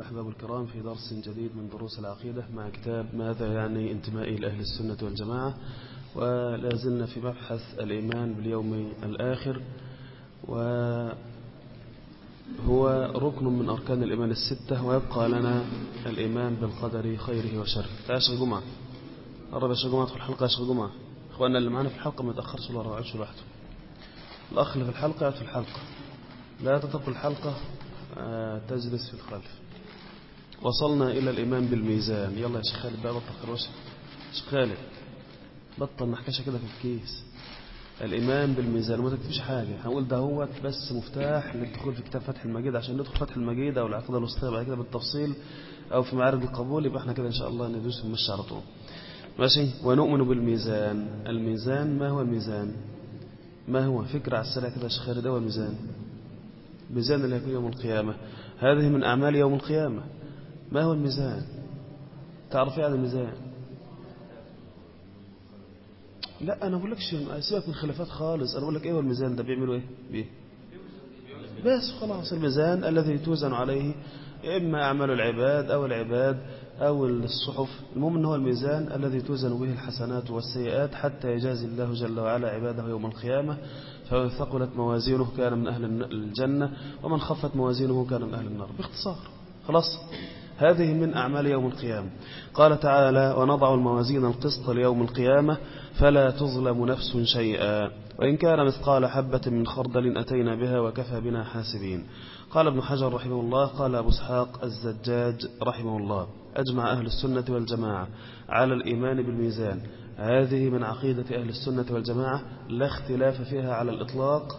أحباب الكرام في درس جديد من دروس العقيدة مع كتاب ماذا يعني انتمائي لأهل السنة والجماعة، ولا زلنا في مبحث الإيمان باليوم الآخر، وهو ركن من أركان الإيمان الستة، ويبقى لنا الإيمان بالقدر خيره وشره. تعيش جمعة قرب يا جماعة في الحلقة، يا جماعة إخواننا اللي معنا في الحلقة ما يتأخرش ولا يقعدش لوحده. الأخ اللي في الحلقة يقعد في الحلقة، لا تترك الحلقة تجلس في الخلف. وصلنا إلى الإيمان بالميزان. يلا يا شيخ خالد بقى، بطل خروشه. شيخ خالد بطل محكشة كده في الكيس. الإيمان بالميزان وما تكتبش حاجة، هنقول ده هو بس مفتاح للدخول في كتاب فتح المجيد، عشان ندخل فتح المجيد أو العقيدة الوسطية بعد كده بالتفصيل، أو في معارض القبول، يبقى احنا كده إن شاء الله ندوس ونمشي على طول. ماشي. ونؤمن بالميزان. الميزان ما هو الميزان؟ ما هو فكرة على السريع كده يا شيخ خالد؟ هو الميزان، الميزان اللي هيكون يوم القيامة، هذه من أعمال يوم القيامة. ما هو الميزان؟ تعرف يعني الميزان؟ لا انا بقول لكش سيبك من خلافات خالص، انا بقول لك ايه هو الميزان ده؟ بيعملوا ايه بيه؟ بس خلاص، الميزان الذي توزن عليه اما اعمال العباد او الصحف. المهم ان هو الميزان الذي توزن به الحسنات والسيئات، حتى يجازي الله جل وعلا عباده يوم القيامه. فمن ثقلت موازينه كان من اهل الجنه، ومن خفت موازينه كان من اهل النار. باختصار خلاص، هذه من أعمال يوم القيامة. قال تعالى: ونضع الموازين القسط ليوم القيامة فلا تظلم نفس شيئا وإن كان مثقال حبة من خردل أتينا بها وكفى بنا حاسبين. قال ابن حجر رحمه الله. قال أبو اسحاق الزجاج رحمه الله: أجمع أهل السنة والجماعة على الإيمان بالميزان. هذه من عقيدة أهل السنة والجماعة، لا اختلاف فيها على الإطلاق،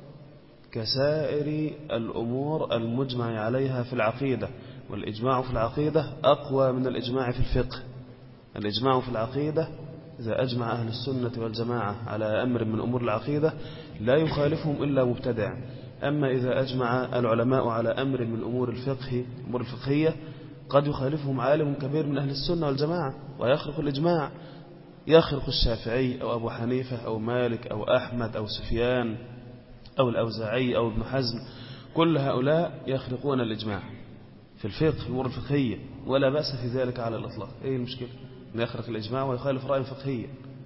كسائر الأمور المجمع عليها في العقيدة. والإجماع في العقيدة أقوى من الإجماع في الفقه. الإجماع في العقيدة إذا أجمع أهل السنة والجماعة على أمر من أمور العقيدة لا يخالفهم إلا مبتدع. أما إذا أجمع العلماء على أمر من أمور الفقه، أمور الفقهية، قد يخالفهم عالم كبير من أهل السنة والجماعة ويخرق الإجماع، يخرق الشافعي أو أبو حنيفة أو مالك أو أحمد أو سفيان أو الأوزاعي أو ابن حزم. كل هؤلاء يخرقون الإجماع في الفقه، في الأمور الفقهية، ولا بأس في ذلك على الإطلاق. إيه المشكلة أن يخرق الإجماع ويخالف رأي فقهيا؟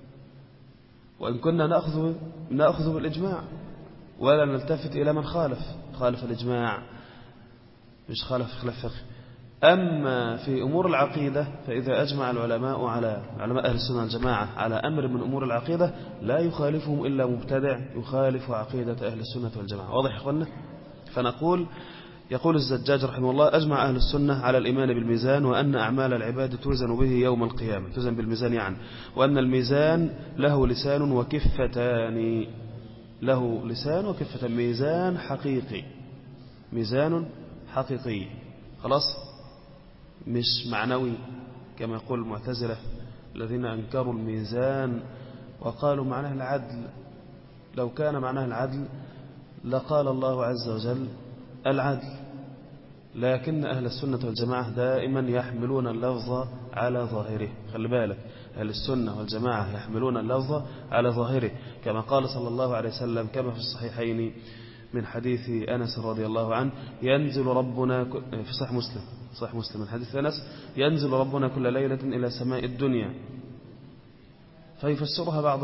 وإن كنا نأخذ بالإجماع ولا نلتفت إلى من خالف الإجماع، مش خالف خلاف فقه. أما في أمور العقيدة فإذا أجمع العلماء على علماء أهل السنة والجماعة على أمر من أمور العقيدة لا يخالفهم إلا مبتدع يخالف عقيدة أهل السنة والجماعة. واضح يا أخوانا؟ فنقول، يقول الزجاج رحمه الله: أجمع أهل السنة على الإيمان بالميزان، وأن أعمال العباد توزن به يوم القيامة، توزن بالميزان يعني، وأن الميزان له لسان وكفتان. له لسان وكفتان، ميزان حقيقي، ميزان حقيقي خلاص، مش معنوي كما يقول المعتزلة الذين أنكروا الميزان وقالوا معناه العدل. لو كان معناه العدل لقال الله عز وجل العدل، لكن أهل السنة والجماعة دائما يحملون اللفظ على ظاهره. خلي بالك، أهل السنة والجماعة يحملون اللفظ على ظاهره، كما قال صلى الله عليه وسلم كما في الصحيحين من حديث أنس رضي الله عنه: ينزل ربنا في صحيح مسلم من حديث أنس: ينزل ربنا كل ليلة إلى سماء الدنيا. فيفسرها بعض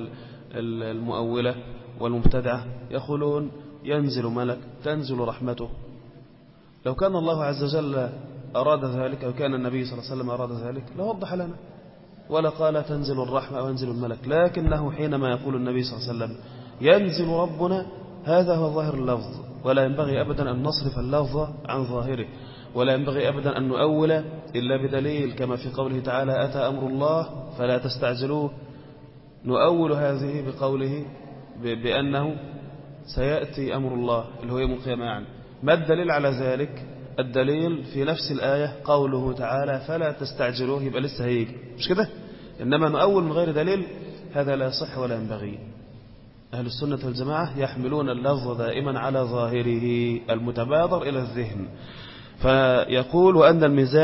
المؤولة والمبتدعة، يقولون ينزل ملك، تنزل رحمته. لو كان الله عز وجل أراد ذلك، أو كان النبي صلى الله عليه وسلم أراد ذلك، لوضح لنا ولا قال تنزل الرحمة أو ينزل الملك. لكنه حينما يقول النبي صلى الله عليه وسلم ينزل ربنا، هذا هو ظاهر اللفظ، ولا ينبغي أبدا أن نصرف اللفظ عن ظاهره، ولا ينبغي أبدا أن نؤول إلا بدليل، كما في قوله تعالى: أتى أمر الله فلا تستعجلوه. نؤول هذه بقوله بأنه سيأتي أمر الله اللي هو يوم القيامة يعني. ما الدليل على ذلك؟ الدليل في نفس الآية قوله تعالى: فلا تستعجلوه، يبقى لسه هيجي، مش كده؟ إنما نؤول من غير دليل، هذا لا يصح ولا ينبغي. أهل السنة والجماعة يحملون اللفظ دائما على ظاهره المتبادر إلى الذهن. فيقول: وأن الميزان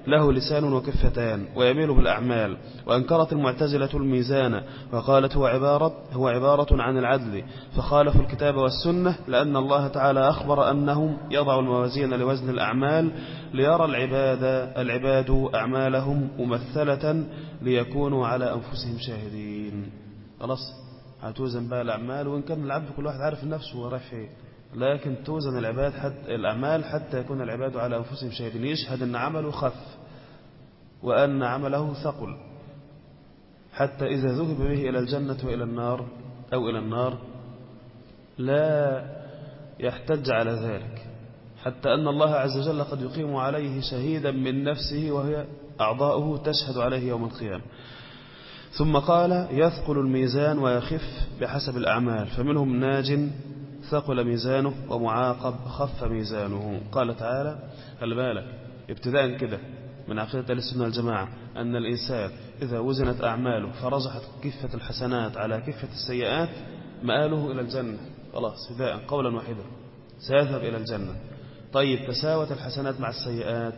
له لسان وكفتان ويميل بالأعمال. وأنكرت المعتزلة الميزان وقالت هو عبارة عن العدل، فخالفوا الكتاب والسنة، لأن الله تعالى أخبر أنهم يضع الموازين لوزن الأعمال ليرى العباد أعمالهم ممثلة ليكونوا على أنفسهم شاهدين. خلاص هتوزن بقى الأعمال، وإن كان العبد كل واحد عارف النفس ورايح فين، لكن توزن الأعمال حتى يكون العباد على أنفسهم شاهدين، يشهد أن عمله خف وأن عمله ثقل، حتى إذا ذهب به إلى الجنة وإلى النار أو إلى النار لا يحتج على ذلك، حتى أن الله عز وجل قد يقيم عليه شهيدا من نفسه وهي أعضاؤه تشهد عليه يوم القيامة. ثم قال يثقل الميزان ويخف بحسب الأعمال، فمنهم ناج ثقل ميزانه ومعاقب خف ميزانه. قال تعالى خلي بالك ابتداء كده من عقيدة أهل السنة والجماعة أن الإنسان إذا وزنت أعماله فرجحت كفة الحسنات على كفة السيئات مآله إلى الجنة، خلاص ابتداء قولا واحدا سيذهب إلى الجنة. طيب تساوت الحسنات مع السيئات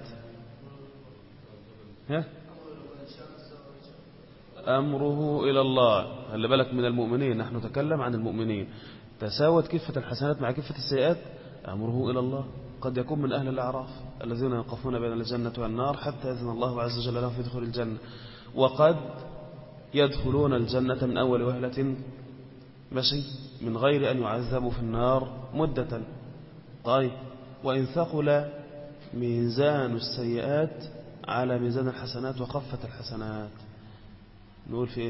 أمره إلى الله. خلي بالك من المؤمنين، نحن نتكلم عن المؤمنين. تساوت كفة الحسنات مع كفة السيئات أمره إلى الله. قد يكون من أهل الأعراف الذين يوقفون بين الجنة والنار حتى يأذن الله عز وجل لهم في دخول الجنة، وقد يدخلون الجنة من أول وهلة ماشي من غير أن يعذبوا في النار مدة. طيب وإن ثقل ميزان السيئات على ميزان الحسنات وخفت الحسنات نقول في إيه؟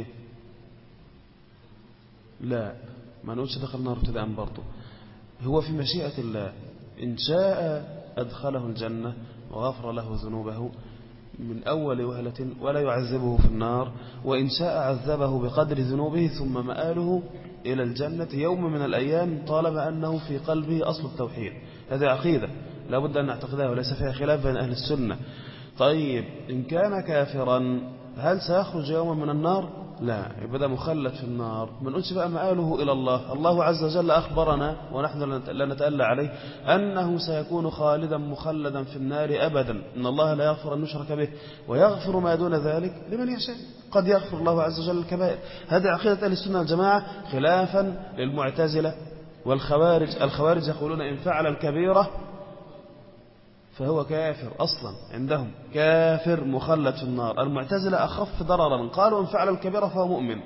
لا ما نقولش دخل النار ابتداء برضه، هو في مشيئة الله إن شاء أدخله الجنة وغفر له ذنوبه من أول وهلة ولا يعذبه في النار، وإن شاء عذبه بقدر ذنوبه ثم مآله إلى الجنة يوم من الأيام طالما أنه في قلبه أصل التوحيد. هذه عقيدة لا بد أن نعتقدها وليس فيها خلاف بين أهل السنة. طيب إن كان كافرا هل سيخرج يوما من النار؟ لا، يبدأ مخلد في النار. ما نقولش بقى مآله إلى الله. الله عز وجل أخبرنا ونحن لا نتألى عليه أنه سيكون خالدا مخلدا في النار أبدا، إن الله لا يغفر أن يشرك به ويغفر ما دون ذلك لمن يشاء. قد يغفر الله عز وجل الكبائر. هذه عقيدة أهل السنة والجماعة خلافا للمعتزلة والخوارج. الخوارج يقولون إن فعل الكبيرة فهو كافر أصلا، عندهم كافر مخلد في النار. المعتزلة أخف ضررا، قالوا إن فعل الكبيرة فهو مؤمن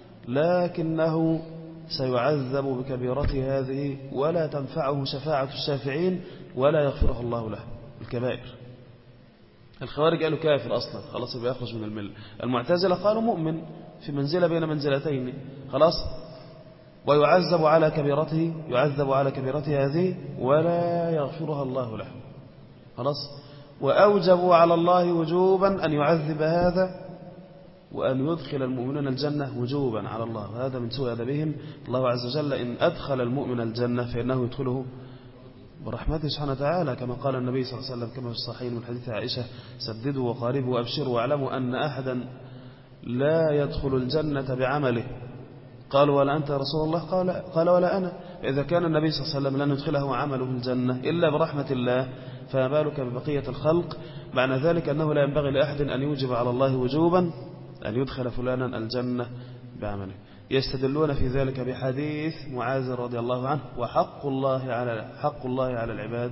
لكنه سيعذب بكبيرته هذه ولا تنفعه شفاعة الشافعين ولا يغفرها الله له الكبائر. الخوارج قالوا كافر أصلا خلاص يبقى يخرج من الملة. المعتزلة قالوا مؤمن في منزلة بين منزلتين خلاص، ويعذب على كبيرته، يعذب على كبيرته هذه ولا يغفرها الله له خلاص. وأوجبوا على الله وجوبا أن يعذب هذا وأن يدخل المؤمنين الجنة وجوبا على الله. هذا من سوء أدبهم. الله عز وجل إن أدخل المؤمن الجنة فإنه يدخله برحمته سبحانه وتعالى، كما قال النبي صلى الله عليه وسلم كما في الصحيحين من حديث عائشة سددوا وقاربوا وأبشروا واعلموا أن أحدا لا يدخل الجنة بعمله. قالوا ولا أنت يا رسول الله؟ قال ولا أنا. إذا كان النبي صلى الله عليه وسلم لن يدخله عمله الجنة إلا برحمة الله فما بالك ببقية الخلق. معنى ذلك أنه لا ينبغي لأحد أن يوجب على الله وجوبا أن يدخل فلانا الجنة بعمله. يستدلون في ذلك بحديث معاذ رضي الله عنه وحق الله على العباد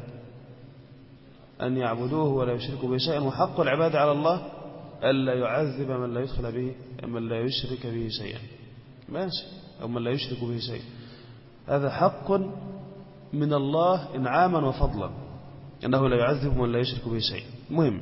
أن يعبدوه ولا يشركوا به شيئا، وحق العباد على الله ألا يعذب من لا يدخل به من لا يشرك به شيئا ماشي أو من لا يشرك به شيئا. هذا حق من الله إنعاما وفضلا أنه لا يعذب من لا يشرك به شيئا. مهم.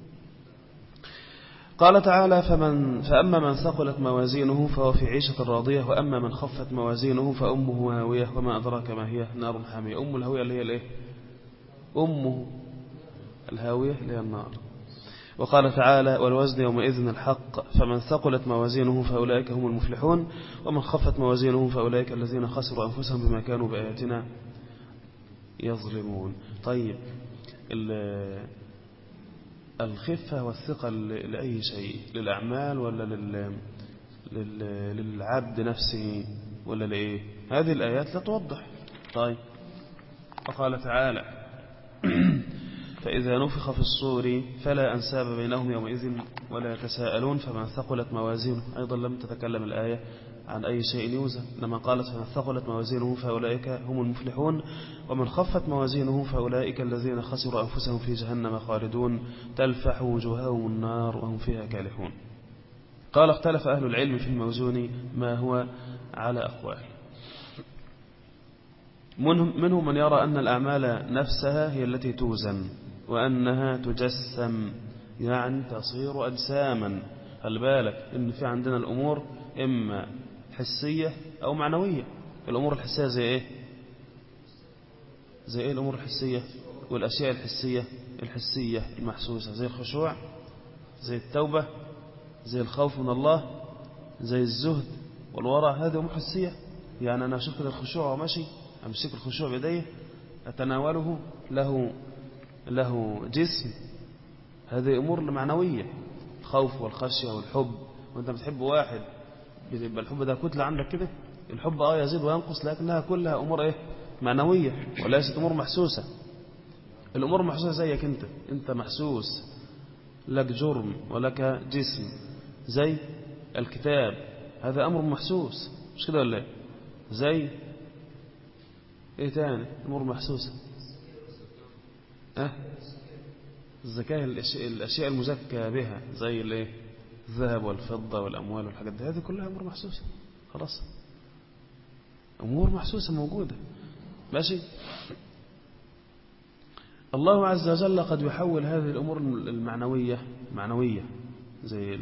قال تعالى فأما من ثقلت موازينه فهو في عيشة راضية وأما من خفت موازينه فأمه هاوية وما أدراك ما هي نار حامية. أم الهاوية اللي هي الإيه؟ أمه الهاوية اللي هي النار. وقال تعالى والوزن يومئذ الحق فمن ثقلت موازينه فأولئك هم المفلحون ومن خفت موازينه فأولئك الذين خسروا أنفسهم بما كانوا بآياتنا يظلمون. طيب الخفة والثقل لأي شيء، للأعمال ولا للعبد نفسه ولا لإيه؟ هذه الآيات لا توضح. طيب وقال تعالى فإذا نفخ في الصور فلا أنساب بينهم يومئذ ولا يتساءلون فمن ثقلت موازينه. أيضا لم تتكلم الآية عن أي شيء يوزن، لما قالت فمن ثقلت موازينه فأولئك هم المفلحون ومن خفت موازينه فأولئك الذين خسروا أنفسهم في جهنم خالدون تلفح وجوههم النار وهم فيها كالحون. قال اختلف أهل العلم في الموزون ما هو على أقوال، منهم من يرى أن الأعمال نفسها هي التي توزن وأنها تجسم يعني تصير أجساما. خلي بالك إن في عندنا الأمور إما حسية أو معنوية. الأمور الحسية زي إيه؟ زي إيه الأمور الحسية؟ والأشياء الحسية المحسوسة زي الخشوع، زي التوبة، زي الخوف من الله، زي الزهد والورع. هذه أمور حسية. يعني أنا أشوف كده الخشوع وماشي أمسك الخشوع بيديه أتناوله له جسم، هذه أمور معنوية. الخوف والخشية والحب، وأنت بتحب واحد بيبقى الحب ده كتلة عندك كده. الحب يزيد وينقص لكنها كلها أمور معنوية وليست أمور محسوسة. الأمور المحسوسة زيك أنت محسوس، لك جرم ولك جسم، زي الكتاب هذا أمر محسوس، مش كده ولا إيه؟ زي إيه تاني أمور محسوسة؟ الزكاة الأشياء المزكى بها زي الذهب والفضة والأموال والحاجات دي، هذه كلها أمور محسوسة. خلاص أمور محسوسة موجودة ماشي. الله عز وجل قد يحول هذه الأمور المعنوية زي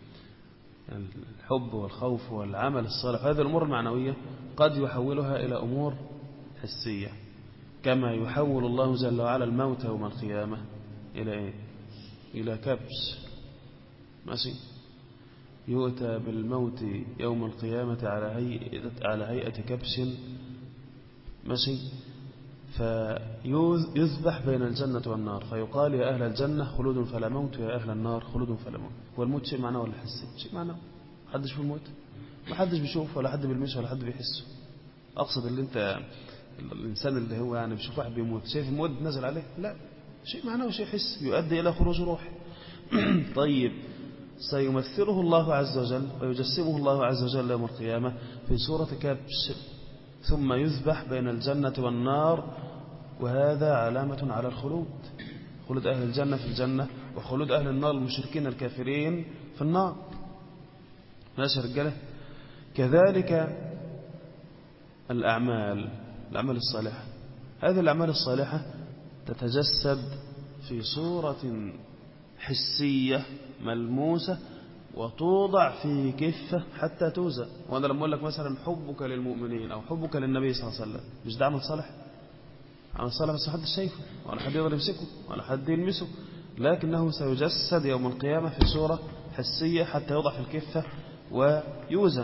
الحب والخوف والعمل الصالح، هذه الأمور المعنوية قد يحولها إلى أمور حسية، كما يحول الله جل وعلا الموت يوم القيامة إلى إلى كبش ماشي. يؤتى بالموت يوم القيامة على هيئة كبش ماشي، فيذبح بين الجنة والنار فيقال يا أهل الجنة خلود فلا موت ويا أهل النار خلود فلا موت. والموت شيء معناه ولا حسي؟ شيء معناه. محدش في الموت، محدش بيشوف ولا حد بيلمسه ولا حد بيحسه. أقصد الإنسان اللي هو يعني بيشوف واحد بيموت شايف الموت نزل عليه، لا، شيء معناه وشيء حس يؤدي إلى خروج روح. طيب سيمثله الله عز وجل ويجسمه الله عز وجل يوم القيامة في صورة كبش ثم يذبح بين الجنة والنار، وهذا علامة على الخلود، خلود أهل الجنة في الجنة وخلود أهل النار المشركين الكافرين في النار. ماشي رجاله. كذلك الأعمال الصالحة، هذه الأعمال الصالحة تتجسد في صورة حسية ملموسة وتوضع في كفة حتى توزن. وأنا لما أقول لك مثلا حبك للمؤمنين أو حبك للنبي صلى الله عليه وسلم، مش ده عمل صالح؟ عمل صالح بس محدش شايفه ولا حد يقدر يمسكه ولا حد يلمسه، لكنه سيجسد يوم القيامة في صورة حسية حتى يوضع في الكفة ويوزن.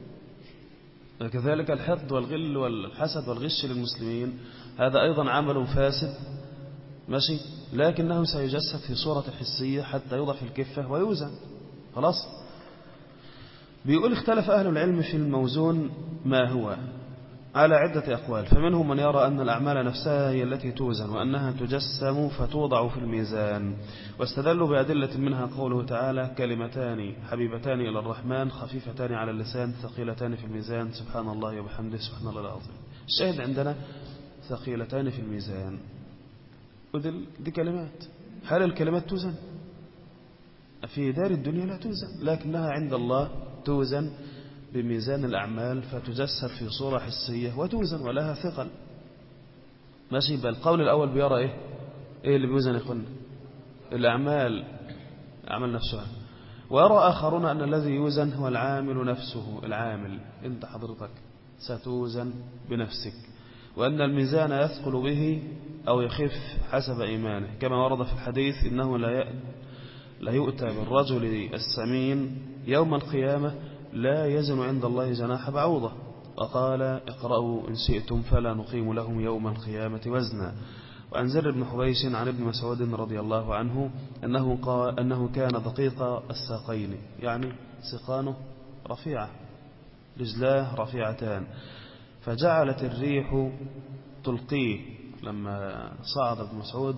كذلك الحقد والغل والحسد والغش للمسلمين هذا أيضا عمل فاسد ماشي، لكنه سيجسد في صورة حسية حتى يوضع في الكفة ويوزن. خلاص. بيقول اختلف أهل العلم في الموزون ما هو على عدة أقوال، فمنهم من يرى أن الأعمال نفسها هي التي توزن وأنها تجسم فتوضع في الميزان، واستدلوا بأدلة منها قوله تعالى كلمتان حبيبتان إلى الرحمن خفيفتان على اللسان ثقيلتان في الميزان سبحان الله وبحمده سبحان الله العظيم. الشاهد عندنا ثقيلتان في الميزان، ودي كلمات. هل الكلمات توزن؟ في دار الدنيا لا توزن، لكنها عند الله توزن بميزان الأعمال فتجسد في صورة حسية وتوزن ولها ثقل ماشي. بل القول الأول بيرى إيه اللي بيوزن يا إخوانا؟ الأعمال نفسها. ويرى آخرون أن الذي يوزن هو العامل نفسه، العامل أنت حضرتك ستوزن بنفسك، وأن الميزان يثقل به أو يخف حسب إيمانه، كما ورد في الحديث إنه لا يؤتى بالرجل السمين يوم القيامة لا يزن عند الله جناح بعوضة، وقال اقرأوا إن شئتم فلا نقيم لهم يوم القيامة وزنا. وعن زر بن حبيش عن ابن مسعود رضي الله عنه أنه كان دقيق الساقين، يعني سقانه رفيعة رجلاه رفيعتان، فجعلت الريح تلقيه. لما صعد ابن مسعود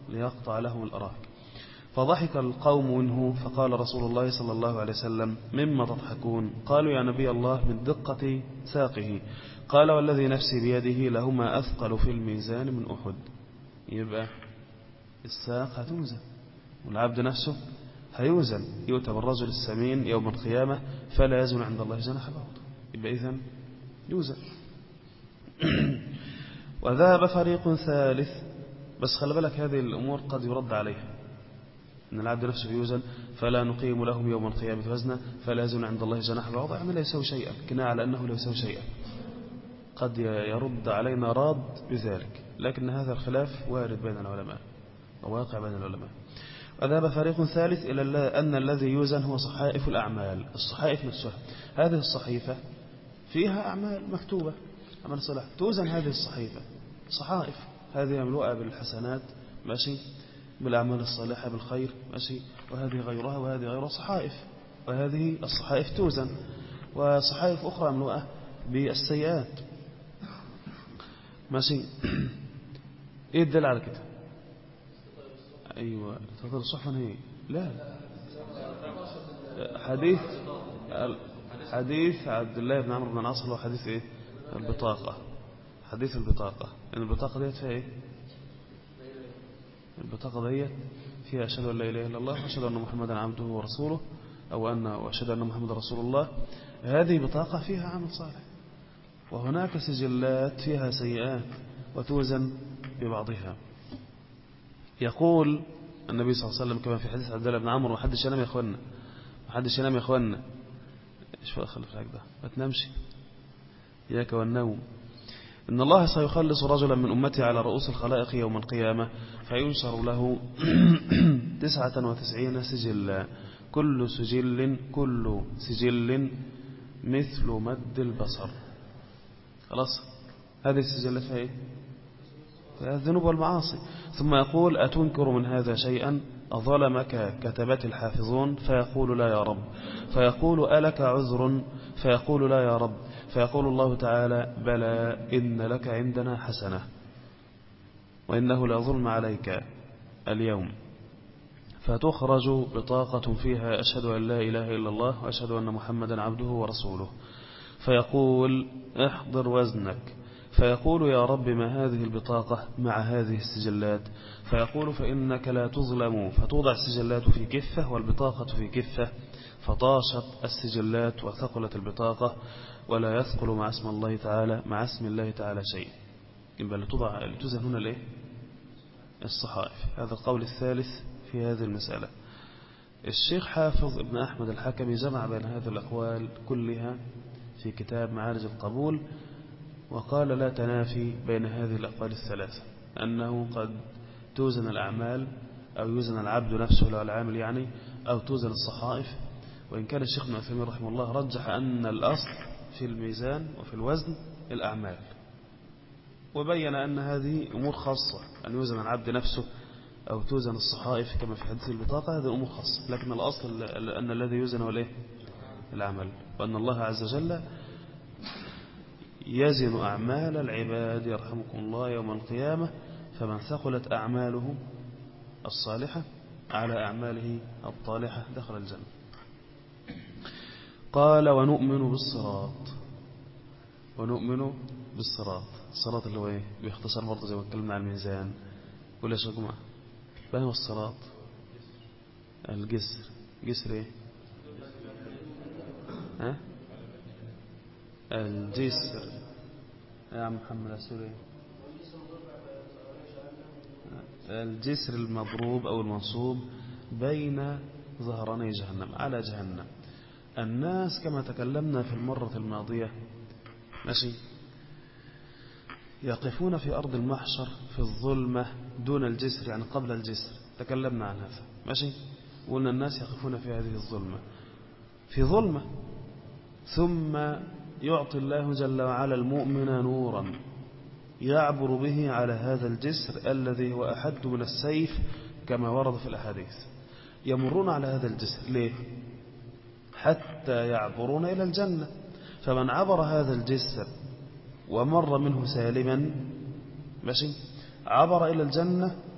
ليقطع لهم الأراك. فضحك القوم منه، فقال رسول الله صلى الله عليه وسلم: مما تضحكون؟ قالوا: يا نبي الله، من دقة ساقه. قال: والذي نفسي بيده لهما أثقل في الميزان من أحد. يبقى الساق هتوزن والعبد نفسه هيوزن. يؤتى بالرجل السمين يوم القيامة فلا يزن عند الله جناح بعوضة. يبقى إذن يوزن. وذهب فريق ثالث، بس خلي بالك هذه الأمور قد يرد عليها، إن العبد نفسه يوزن فلا نقيم لهم يوم القيامة وزنا فلا يزن عند الله جناح بعوضة، يعني لا يسوي شيئا، كناية على أنه لا يسوي شيئا. قد يرد علينا راد بذلك، لكن هذا الخلاف وارد بين العلماء وواقع بين العلماء. وذهب فريق ثالث إلى أن الذي يوزن هو صحائف الأعمال. الصحائف نفسها، هذه الصحيفة فيها أعمال مكتوبة، أعمال صلاح، توزن هذه الصحيفة صحائف، هذه مملوءة بالحسنات، ماشي، بالأعمال الصالحة بالخير، ماشي، وهذه غيرها وهذه غيرها صحائف، وهذه الصحائف توزن. وصحائف أخرى مملوءة بالسيئات، ماشي. إيه الدل على كده؟ أيوة، تطير الصحف هي لا حديث عبد الله بن عمرو بن العاص، هو حديث إيه؟ البطاقة، حديث البطاقة. إن البطاقة ديت فيها إيه؟ البطاقة ديت فيها أشهد أن لا إله إلا الله وأشهد أن محمدا عبده ورسوله، أو أشهد أن محمدا رسول الله. هذه بطاقة فيها عمل صالح، وهناك سجلات فيها سيئات وتوزن ببعضها. يقول النبي صلى الله عليه وسلم كما في حديث عبد الله بن عمرو: محدش ينام يا اخوانا، محدش ينام يا اخوانا. ايش بقى خلف الحاج ده، ما تنامش، اياك والنوم. ان الله سيخلص رجلا من امتي على رؤوس الخلائق يوم القيامه، فينشر له 99 سجلا، كل سجل مثل مد البصر. خلاص، هذه السجلات فيها ايه؟ الذنوب والمعاصي. ثم يقول: أتنكر من هذا شيئا؟ أظلمك كتبت الحافظون؟ فيقول: لا يا رب. فيقول: ألك عذر؟ فيقول: لا يا رب. فيقول الله تعالى: بلى، إن لك عندنا حسنة، وإنه لا ظلم عليك اليوم. فتخرج بطاقة فيها: أشهد أن لا إله إلا الله وأشهد أن محمدا عبده ورسوله. فيقول: احضر وزنك. فيقول: يا رب، ما هذه البطاقة مع هذه السجلات؟ فيقول: فإنك لا تظلم. فتوضع السجلات في كفة والبطاقة في كفة، فطاشت السجلات وثقلت البطاقة، ولا يثقل مع اسم الله تعالى شيء. يبقى لتوزن هنا الايه؟ الصحائف. هذا القول الثالث في هذه المسألة. الشيخ حافظ ابن أحمد الحكمي جمع بين هذه الأقوال كلها في كتاب معارج القبول، وقال: لا تنافي بين هذه الأقوال الثلاثة، أنه قد توزن الأعمال، أو يوزن العبد نفسه لو العامل يعني، أو توزن الصحائف. وإن كان الشيخ ابن عثيمين رحمه الله رجح أن الأصل في الميزان وفي الوزن الأعمال، وبين أن هذه أمور خاصة، أن يوزن العبد نفسه أو توزن الصحائف كما في حديث البطاقة، هذه أمور خاصة. لكن الأصل أن الذي يوزن هو العمل، وأن الله عز وجل يزن أعمال العباد يرحمكم الله يوم القيامة، فمن ثقلت أعماله الصالحة على أعماله الطالحة دخل الجنة. قال: ونؤمن بالصراط. الصراط اللي هو ايه؟ باختصار برضه زي ما اتكلمنا عن الميزان. قول يا شيخ جماعة، ما هو الصراط؟ جسر ايه؟ ها؟ الجسر يا عم محمد السوري، الجسر المضروب أو المنصوب بين ظهراني جهنم، على جهنم. الناس كما تكلمنا في المرة الماضية، ماشي، يقفون في أرض المحشر في الظلمة دون الجسر، يعني قبل الجسر، تكلمنا عن هذا، ماشي. قلنا الناس يقفون في هذه الظلمة، في ظلمة، ثم يعطي الله جل وعلا المؤمن نورا يعبر به على هذا الجسر الذي هو أحد من السيف كما ورد في الأحاديث. يمرون على هذا الجسر ليه؟ حتى يعبرون إلى الجنة. فمن عبر هذا الجسر ومر منه سالما، ماشي، عبر إلى الجنة،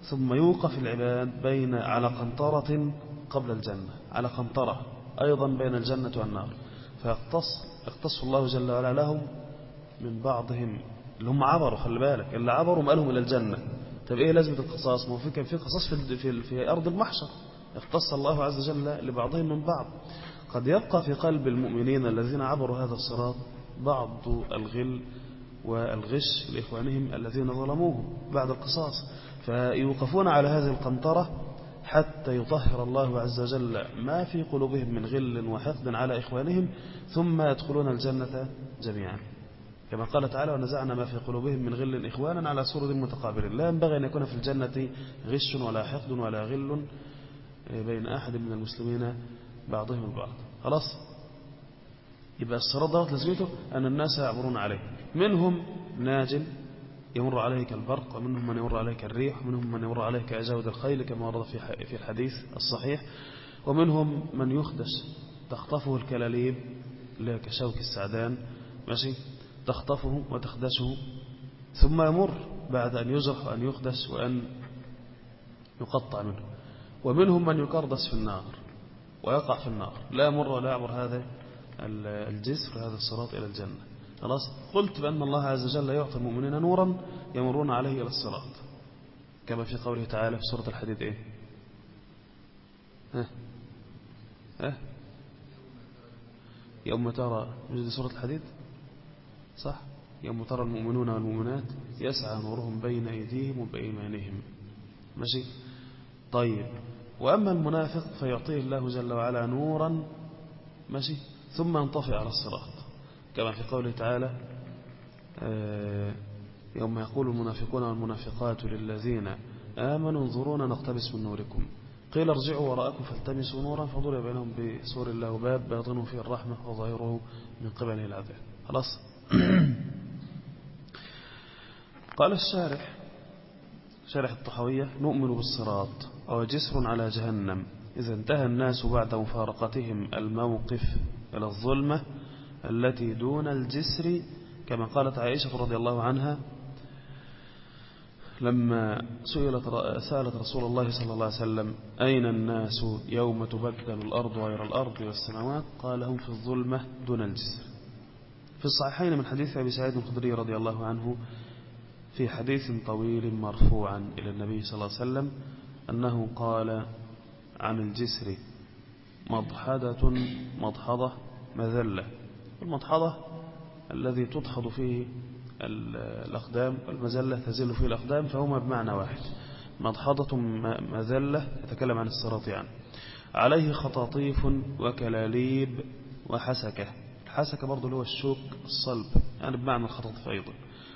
ثم يوقف العباد على قنطرة قبل الجنة، على قنطرة أيضا بين الجنة والنار، فيقتص الله جل وعلا لهم من بعضهم اللي هم عبروا. خلي بالك، اللي عبروا مالهم إلى الجنة. طب إيه لازمة القصاص؟ ما هو كان في قصاص في أرض المحشر، اختص الله عز وجل لبعضهم من بعض. قد يبقى في قلب المؤمنين الذين عبروا هذا الصراط بعض الغل والغش لإخوانهم الذين ظلموهم بعد القصاص، فيوقفون على هذه القنطرة حتى يطهر الله عز وجل ما في قلوبهم من غل وحقد على إخوانهم، ثم يدخلون الجنة جميعا، كما قال تعالى: ونزعنا ما في قلوبهم من غل إخوانا على سرر متقابلين. لا ينبغي أن يكون في الجنة غش ولا حقد ولا غل بين أحد من المسلمين بعضهم البعض. خلاص، يبقى الصراط دوت لازمته أن الناس يعبرون عليه، منهم ناجل يمر عليه كالبرق، ومنهم من يمر عليه كالريح، ومنهم من يمر عليه كأجاود الخيل كما ورد في الحديث الصحيح، ومنهم من يخدش تخطفه الكلاليب كشوك السعدان، ماشي، تخطفه وتخدشه ثم يمر بعد أن يجرح وأن يخدش وأن يقطع منه. ومنهم من يكردس في النار ويقع في النار، لا يمر ولا يعبر هذا الجسر هذا الصراط إلى الجنة. خلاص، قلت بأن الله عز وجل يعطي المؤمنين نورا يمرون عليه إلى الصراط، كما في قوله تعالى في سورة الحديد إيه؟ يوم ترى، مش سورة الحديد صح؟ يوم ترى المؤمنون والمؤمنات يسعى نورهم بين أيديهم وبأيمانهم، ماشي. طيب، وأما المنافق فيعطيه الله جل وعلا نورا، ماشي، ثم ينطفئ على الصراط، كما في قوله تعالى: يوم يقول المنافقون والمنافقات للذين آمنوا انظرونا نقتبس من نوركم قيل ارجعوا وراءكم فالتمسوا نورا فضرب بينهم بسور الله باب باطنه فيه الرحمة وظاهره من قبله العذاب. خلاص. قال شارح الطحاوية: نؤمن بالصراط وهو جسر على جهنم إذا انتهى الناس بعد مفارقتهم الموقف إلى الظلمة التي دون الجسر، كما قالت عائشة رضي الله عنها لما سألت رسول الله صلى الله عليه وسلم: أين الناس يوم تبدل الأرض غير الأرض والسماوات؟ قال: هم في الظلمة دون الجسر. في الصحيحين من حديث أبي سعيد الخدري رضي الله عنه في حديث طويل مرفوعا إلى النبي صلى الله عليه وسلم أنه قال عن الجسر: مضحضة مذلة. المضحضة الذي تدحض فيه الأقدام، والمزلة تزل فيه الأقدام، فهما بمعنى واحد. مضحضة مذلة يتكلم عن الصراط، يعني عليه خطاطيف وكلاليب وحسكة. الحسكة برضو اللي هو الشوك الصلب، يعني بمعنى الخطاطيف أيضا.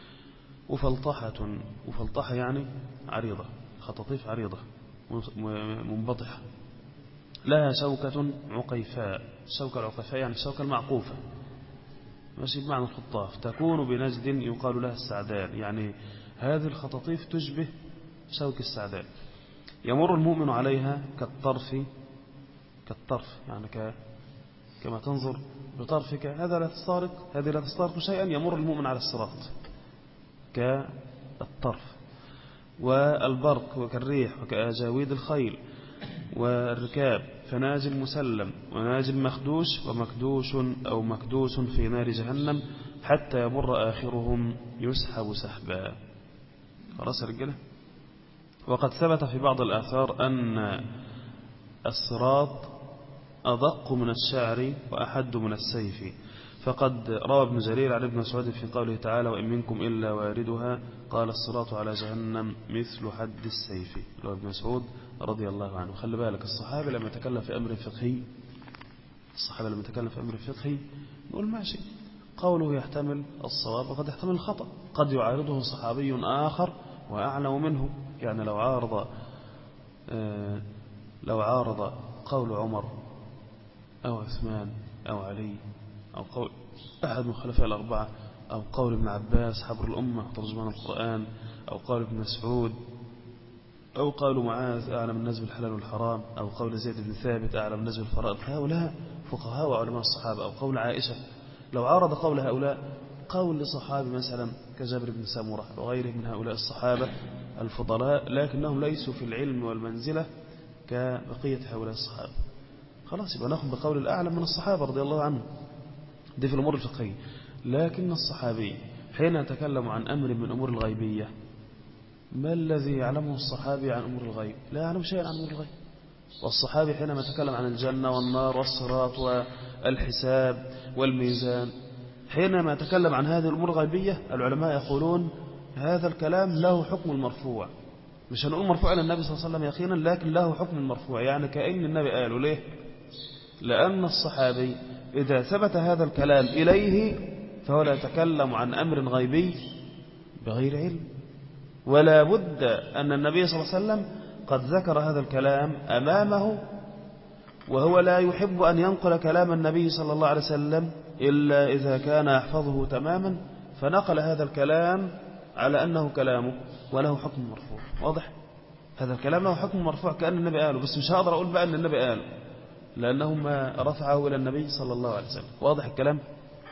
وفلطحة يعني عريضة، خطاطيف عريضة منبطحة، لها شوكة عقيفاء. الشوكة العقيفاء يعني الشوكة المعقوفة، ماشي، بمعنى الخطاف، تكون بنجد يقال لها السعدان، يعني هذه الخطاطيف تشبه شوك السعدان. يمر المؤمن عليها كالطرف، يعني كما تنظر بطرفك، هذه لا تستغرق شيئا، يمر المؤمن على الصراط كالطرف. والبرق وكالريح وكأجاويد الخيل والركاب، فناجل مسلم وناجل مخدوش ومكدوش أو مكدوس في نار جهنم حتى يمر آخرهم يسحب سحبا. خلاص يا رجالة. وقد ثبت في بعض الآثار أن الصراط أدق من الشعر وأحد من السيف، فقد روى ابن جرير عن ابن مسعود في قوله تعالى: وإن منكم إلا واردها قال الصراط على جهنم مثل حد السيف. لو ابن مسعود رضي الله عنه. خلي بالك، الصحابة لما يتكلم في أمر فقهي نقول ماشي، قوله يحتمل الصواب وقد يحتمل الخطأ، قد يعارضه صحابي آخر وأعلم منه. يعني لو عارض قول عمر أو عثمان أو علي أو قول أحد من الخلفاء الأربعة أو قول ابن عباس حبر الأمة ترجمان القرآن أو قول ابن مسعود أو قول معاذ أعلم الناس بالحلال والحرام أو قول زيد بن ثابت أعلم الناس بالفرائض، هؤلاء فقهاء وعلماء الصحابة، أو قول عائشة، لو عارض قول هؤلاء قول لصحابي مثلا كجابر بن سمرة وغيره من هؤلاء الصحابة الفضلاء، لكنهم ليسوا في العلم والمنزلة كبقية هؤلاء الصحابة، خلاص يبقى ناخذ بقول الأعلم من الصحابة رضي الله عنهم، دي في الأمور الفقهية. لكن الصحابي حين يتكلم عن أمر من أمور الغيبية، ما الذي يعلمه الصحابي عن أمور الغيب؟ لا يعلم شيئا عن أمور الغيب. والصحابي حينما يتكلم عن الجنة والنار والصراط والحساب والميزان، حينما يتكلم عن هذه الأمور الغيبية، العلماء يقولون هذا الكلام له حكم المرفوع، مش هنقول مرفوع إلى النبي صلى الله عليه وسلم يقينا، لكن له حكم المرفوع، يعني كأن النبي قاله. ليه؟ لأن الصحابي إذا ثبت هذا الكلام إليه فهو لا يتكلم عن أمر غيبي بغير علم، ولا بد أن النبي صلى الله عليه وسلم قد ذكر هذا الكلام أمامه، وهو لا يحب أن ينقل كلام النبي صلى الله عليه وسلم إلا إذا كان يحفظه تماما، فنقل هذا الكلام على أنه كلامه وله حكم مرفوع. واضح؟ هذا الكلام له حكم مرفوع كأن النبي قاله، بس مش هقدر أقول بقى أن النبي قاله لأنه ما رفعه إلى النبي صلى الله عليه وسلم. واضح الكلام؟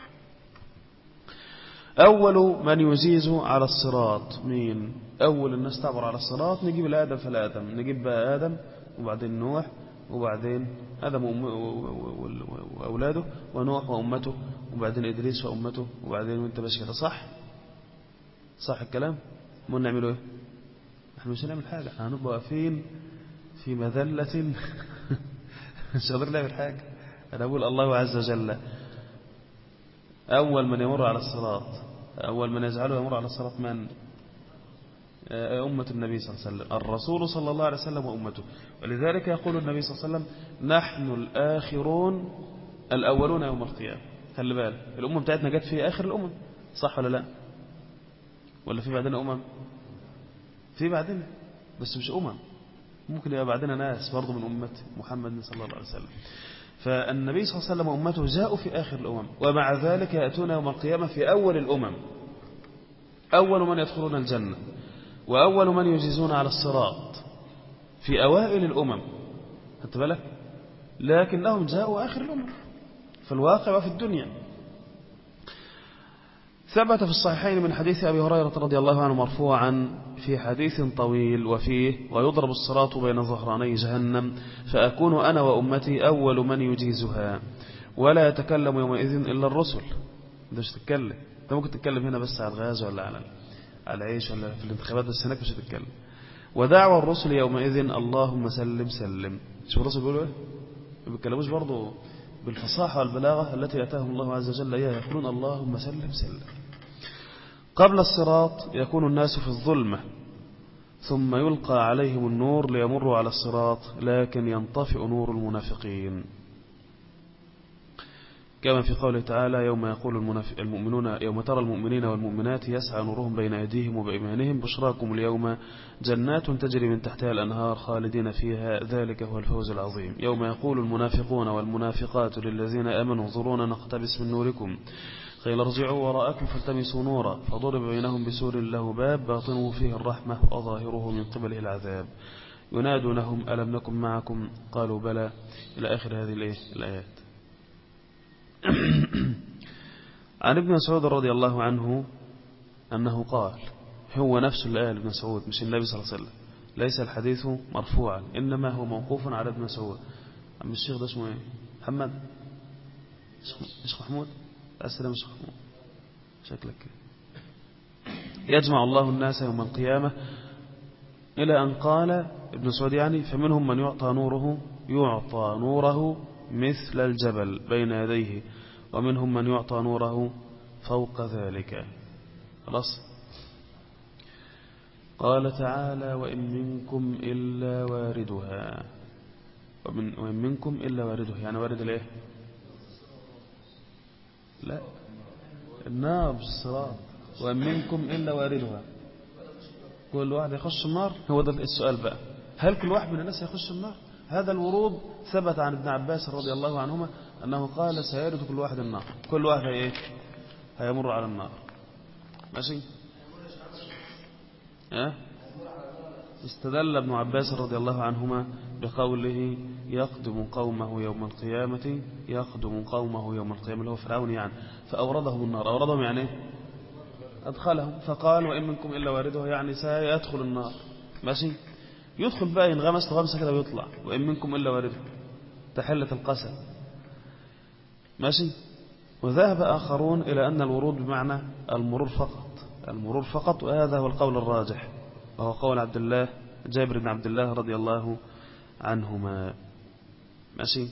أول من يجيز على الصراط مين؟ أول الناس تعبر على الصراط نجيب الآدم فالآدم، نجيب بقى آدم وبعدين نوح وبعدين آدم وأولاده ونوح وأمته وبعدين إدريس وأمته وبعدين وانت باش كده. صح؟ صح الكلام؟ ما نعمله إيه؟ احنا مش هنعمل حاجة، احنا هنبقى واقفين في مذلة مش قادر نعمل حاجة. أنا أقول الله عز وجل أول من يمر على الصراط، أول من يجعله يمر على الصراط من؟ أمة النبي صلى الله عليه وسلم، الرسول صلى الله عليه وسلم وأمته. ولذلك يقول النبي صلى الله عليه وسلم نحن الآخرون الأولون يوم القيامة. خلي بالك الأمة بتاعتنا جت في آخر الأمم، صح ولا لا؟ ولا في بعدنا في بعدنا بس مش ممكن يبقى بعدنا ناس برضو من أمة محمد صلى الله عليه وسلم. فالنبي صلى الله عليه وسلم وأمته جاءوا في آخر الأمم، ومع ذلك يأتون يوم القيامة في أول الأمم، أول من يدخلون الجنة وأول من يجيزون على الصراط في أوائل الأمم، خدت بالك؟ لكنهم جاءوا آخر الأمم في الواقع وفي الدنيا. ثبت في الصحيحين من حديث أبي هريرة رضي الله عنه مرفوعا في حديث طويل وفيه ويضرب الصراط بين ظهراني جهنم فأكون أنا وأمتي أول من يجيزها ولا يتكلم يومئذ إلا الرسل. ده مش تتكلم، انت ممكن تتكلم هنا بس على الغاز ولا على العيش ولا في الانتخابات، بس هناك مش هتتكلم. ودعوى الرسل يومئذ اللهم سلم سلم. شوف الرسل بيقولوا ايه؟ ما بيتكلموش برضه بالفصاحة والبلاغة التي أتاهم الله عز وجل إياها، يقولون اللهم سلم سلم. قبل الصراط يكون الناس في الظلمة ثم يلقى عليهم النور ليمروا على الصراط، لكن ينطفئ نور المنافقين كما في قوله تعالى يوم يقول المؤمنون يوم ترى المؤمنين والمؤمنات يسعى نورهم بين أيديهم وبأيمانهم بشراكم اليوم جنات تجري من تحتها الأنهار خالدين فيها ذلك هو الفوز العظيم. يوم يقول المنافقون والمنافقات للذين آمنوا انظرونا نقتبس من نوركم قيل ارجعوا وراءكم فالتمسوا نورا فضرب بينهم بسور له باب باطنه فيه الرحمة وظاهره من قبله العذاب ينادونهم ألم نكن معكم قالوا بلى إلى آخر هذه الآيات. عن ابن مسعود رضي الله عنه أنه قال، هو نفس اللي قال ابن مسعود مش النبي صلى الله عليه وسلم، ليس الحديث مرفوعا إنما هو موقوف على ابن مسعود. عم الشيخ ده اسمه ايه؟ محمد الشيخ محمود؟ السلام الشيخ محمود شكلك يجمع الله الناس يوم القيامة إلى أن قال ابن مسعود يعني فمنهم من يعطى نوره مثل الجبل بين يديه ومنهم من يعطى نوره فوق ذلك. خلاص. قال تعالى وإن منكم إلا واردها، وإن منكم إلا واردها يعني وارد الايه؟ لا النار مش الصراط. وإن منكم إلا واردها كل واحد يخش النار. هو ده السؤال بقى، هل كل واحد من الناس يخش النار؟ هذا الورود ثبت عن ابن عباس رضي الله عنهما أنه قال سيرد كل واحد النار، كل واحد هيمر على النار. ماشي. استدل ابن عباس رضي الله عنهما بقوله يقدم قومه يوم القيامة، يقدم قومه يوم القيامة اللي هو فرعون يعني، فأوردهم النار. أوردهم يعني ايه؟ أدخلهم. فقال وإن منكم إلا واردها، يعني سيدخل النار. ماشي، يدخل بقى ينغمس غمسة كده ويطلع، وإن منكم إلا واردها تحلة القسم. ماشي. وذهب آخرون إلى أن الورود بمعنى المرور فقط، المرور فقط، وهذا هو القول الراجح، وهو قول عبد الله جابر بن عبد الله رضي الله عنهما. ماشي.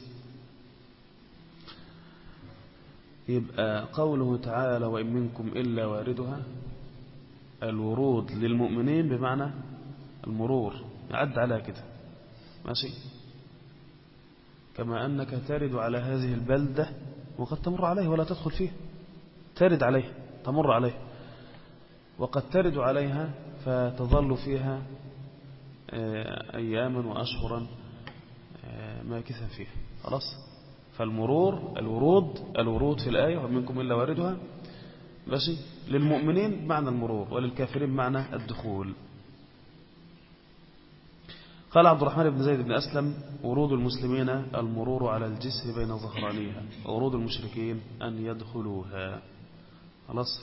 يبقى قوله تعالى وإن منكم إلا واردها، الورود للمؤمنين بمعنى المرور، يعد على كده. ماشي. كما أنك ترد على هذه البلدة وقد تمر عليه ولا تدخل فيه، ترد عليه تمر عليه، وقد ترد عليها فتظل فيها أياما وأشهرا ماكثا فيها. خلاص. فالمرور الورود في الآية ومنكم إلا واردها ماشي للمؤمنين بمعنى المرور، وللكافرين بمعنى الدخول. قال عبد الرحمن بن زيد بن أسلم ورود المسلمين المرور على الجسر بين ظهرانيها، ورود المشركين أن يدخلوها. خلاص.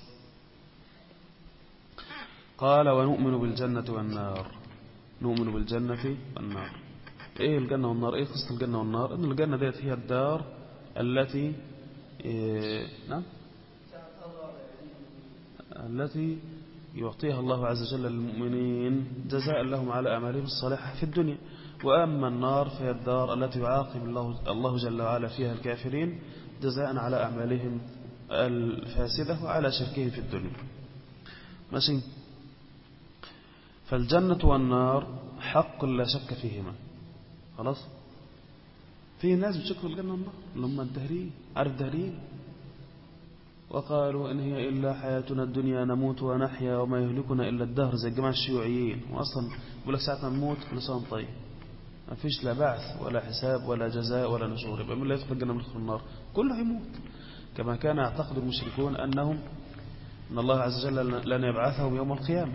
قال ونؤمن بالجنة والنار، نؤمن بالجنة والنار. ايه الجنة والنار؟ ايه قصة الجنة والنار؟ ان الجنة ديت هي الدار التي نعم التي يعطيها الله عز وجل للمؤمنين جزاء لهم على أعمالهم الصالحة في الدنيا. وأما النار فهي الدار التي يعاقب الله جل وعلا فيها الكافرين جزاء على أعمالهم الفاسدة وعلى شركهم في الدنيا. ماشي. فالجنة والنار حق لا شك فيهما. خلاص. في ناس بتشكوا الجنة والنار اللي هم الدهريين، عارف دهريين، وقالوا إن هي إلا حياتنا الدنيا نموت ونحيا وما يهلكنا إلا الدهر، زي الجماعة الشيوعيين. وأصلا يقول لك ساعة ما نموت كل سنة طيب، ما فيش لا بعث ولا حساب ولا جزاء ولا نشور، يبقى من لا يدخل الجنة من يدخل النار؟ كله يموت. كما كان يعتقد المشركون أن الله عز وجل لن يبعثهم يوم القيامة.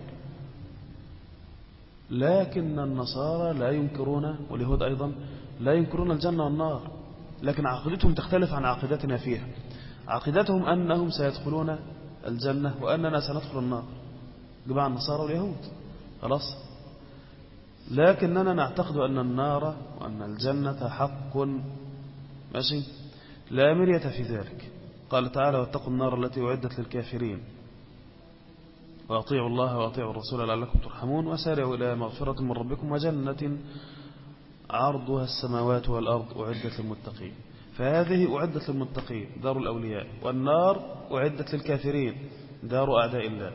لكن النصارى لا ينكرون، واليهود أيضا لا ينكرون الجنة والنار، لكن عقيدتهم تختلف عن عقيدتنا فيها. عقيدتهم أنهم سيدخلون الجنة وأننا سندخل النار، جماعة النصارى واليهود. خلاص. لكننا نعتقد أن النار وأن الجنة حق. ماشي. لا مرية في ذلك. قال تعالى واتقوا النار التي أعدت للكافرين وأطيعوا الله وأطيعوا الرسول لعلكم ترحمون وسارعوا إلى مغفرة من ربكم وجنة عرضها السماوات والأرض أعدت للمتقين. فهذه أعدت للمتقين دار الأولياء، والنار أعدت للكافرين دار أعداء الله.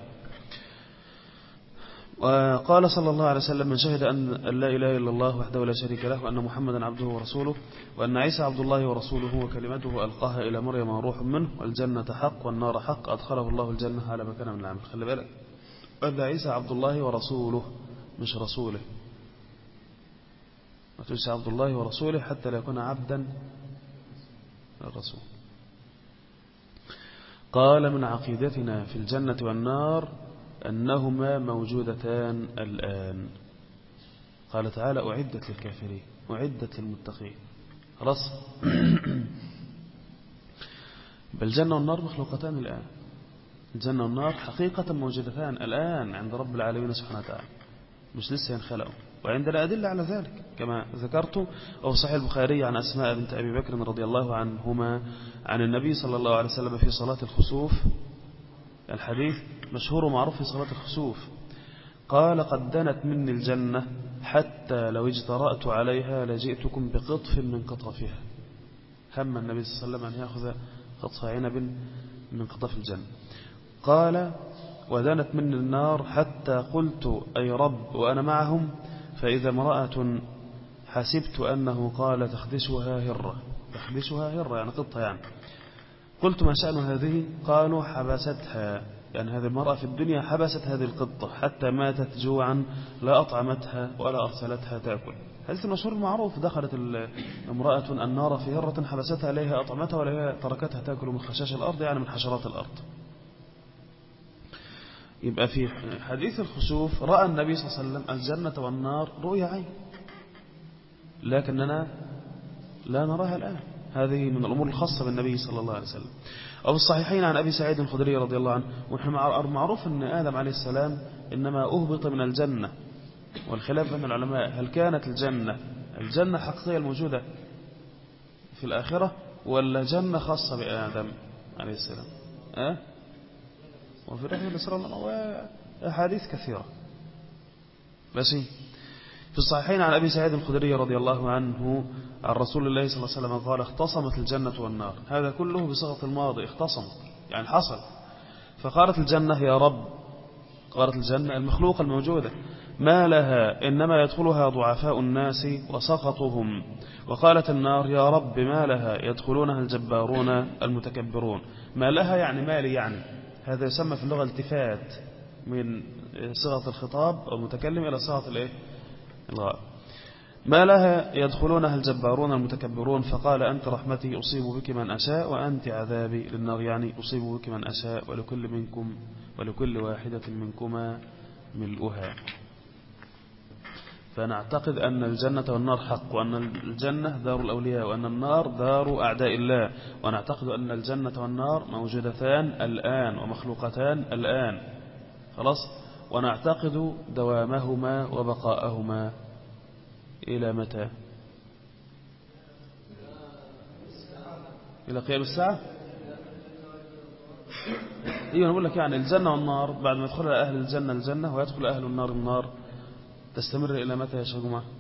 وقال صلى الله عليه وسلم من شهد أن لا إله إلا الله وحده لا شريك له وأن محمدا عبده ورسوله وأن عيسى عبد الله ورسوله وكلمته ألقاها إلى مريم وروح منه والجنة حق والنار حق أدخله الله الجنة على مكان من العمل. خلي بالك، أن عيسى عبد الله ورسوله مش رسوله، ما تقولش عبد الله ورسوله حتى لا يكون عبدا الرسول. قال من عقيدتنا في الجنة والنار أنهما موجودتان الآن. قال تعالى أعدت للكافرين أعدت للمتقين. خلاص. بالجنة والنار مخلوقتان الآن، الجنة والنار حقيقة موجودتان الآن عند رب العالمين سبحانه وتعالى، مش لسه ينخلقوا. وعندنا أدلة على ذلك كما ذكرت، أو صحيح البخاري عن أسماء بنت أبي بكر رضي الله عنهما عن النبي صلى الله عليه وسلم في صلاة الخسوف، الحديث مشهور ومعروف في صلاة الخسوف، قال قد دنت مني الجنة حتى لو اجترأت عليها لجئتكم بقطف من قطفها. هم النبي صلى الله عليه وسلم أن يأخذ قطف عنب من قطف الجنة. قال ودنت مني النار حتى قلت أي رب وأنا معهم فإذا امرأة حسبت أنه قال تخدشها هرة، تخدشها هرة يعني قطة يعني. قلت ما شأن هذه؟ قالوا حبستها، يعني هذه المرأة في الدنيا حبست هذه القطة حتى ماتت جوعا لا أطعمتها ولا أرسلتها تأكل. حديث المشهور المعروف، دخلت امرأة النار في هرة حبستها عليها أطعمتها ولا تركتها تأكل من خشاش الأرض، يعني من حشرات الأرض. يبقى في حديث الخسوف رأى النبي صلى الله عليه وسلم الجنة والنار رؤيا عين، لكننا لا نراها الآن. هذه من الأمور الخاصة بالنبي صلى الله عليه وسلم. أو الصحيحين عن أبي سعيد الخدري رضي الله عنه، ونحن معروف أن آدم عليه السلام إنما أهبط من الجنة، والخلاف بين العلماء هل كانت الجنة حقيقية الموجودة في الآخرة ولا جنة خاصة بآدم عليه السلام؟ وفي رحمة الإسراء وأحاديث كثيرة. ماشي. في الصحيحين عن أبي سعيد الخدري رضي الله عنه عن رسول الله صلى الله عليه وسلم قال اختصمت الجنة والنار. هذا كله بصيغة الماضي، اختصمت يعني حصل. فقالت الجنة يا رب، قالت الجنة المخلوقة الموجودة ما لها إنما يدخلها ضعفاء الناس وسقطهم. وقالت النار يا رب ما لها يدخلونها الجبارون المتكبرون. ما لها يعني مالي، يعني هذا يسمى في اللغة التفات من صيغة الخطاب أو المتكلم إلى صيغة الغائب. ما لها يدخلونها الجبارون المتكبرون. فقال أنت رحمتي أصيب بك من أشاء وأنت عذابي للنار، يعني أصيب بك من أشاء ولكل واحدة منكما ملؤها. فنعتقد أن الجنة والنار حق، وأن الجنة دار الأولياء وأن النار دار أعداء الله، ونعتقد أن الجنة والنار موجودتان الآن ومخلوقتان الآن، خلاص. ونعتقد دوامهما وبقاءهما إلى متى؟ إلى قيام الساعة. أيوة نقول لك يعني الجنة والنار بعد ما يدخل أهل الجنة الجنة ويدخل أهل النار النار تستمر إلى متى يا شيخ جماعة؟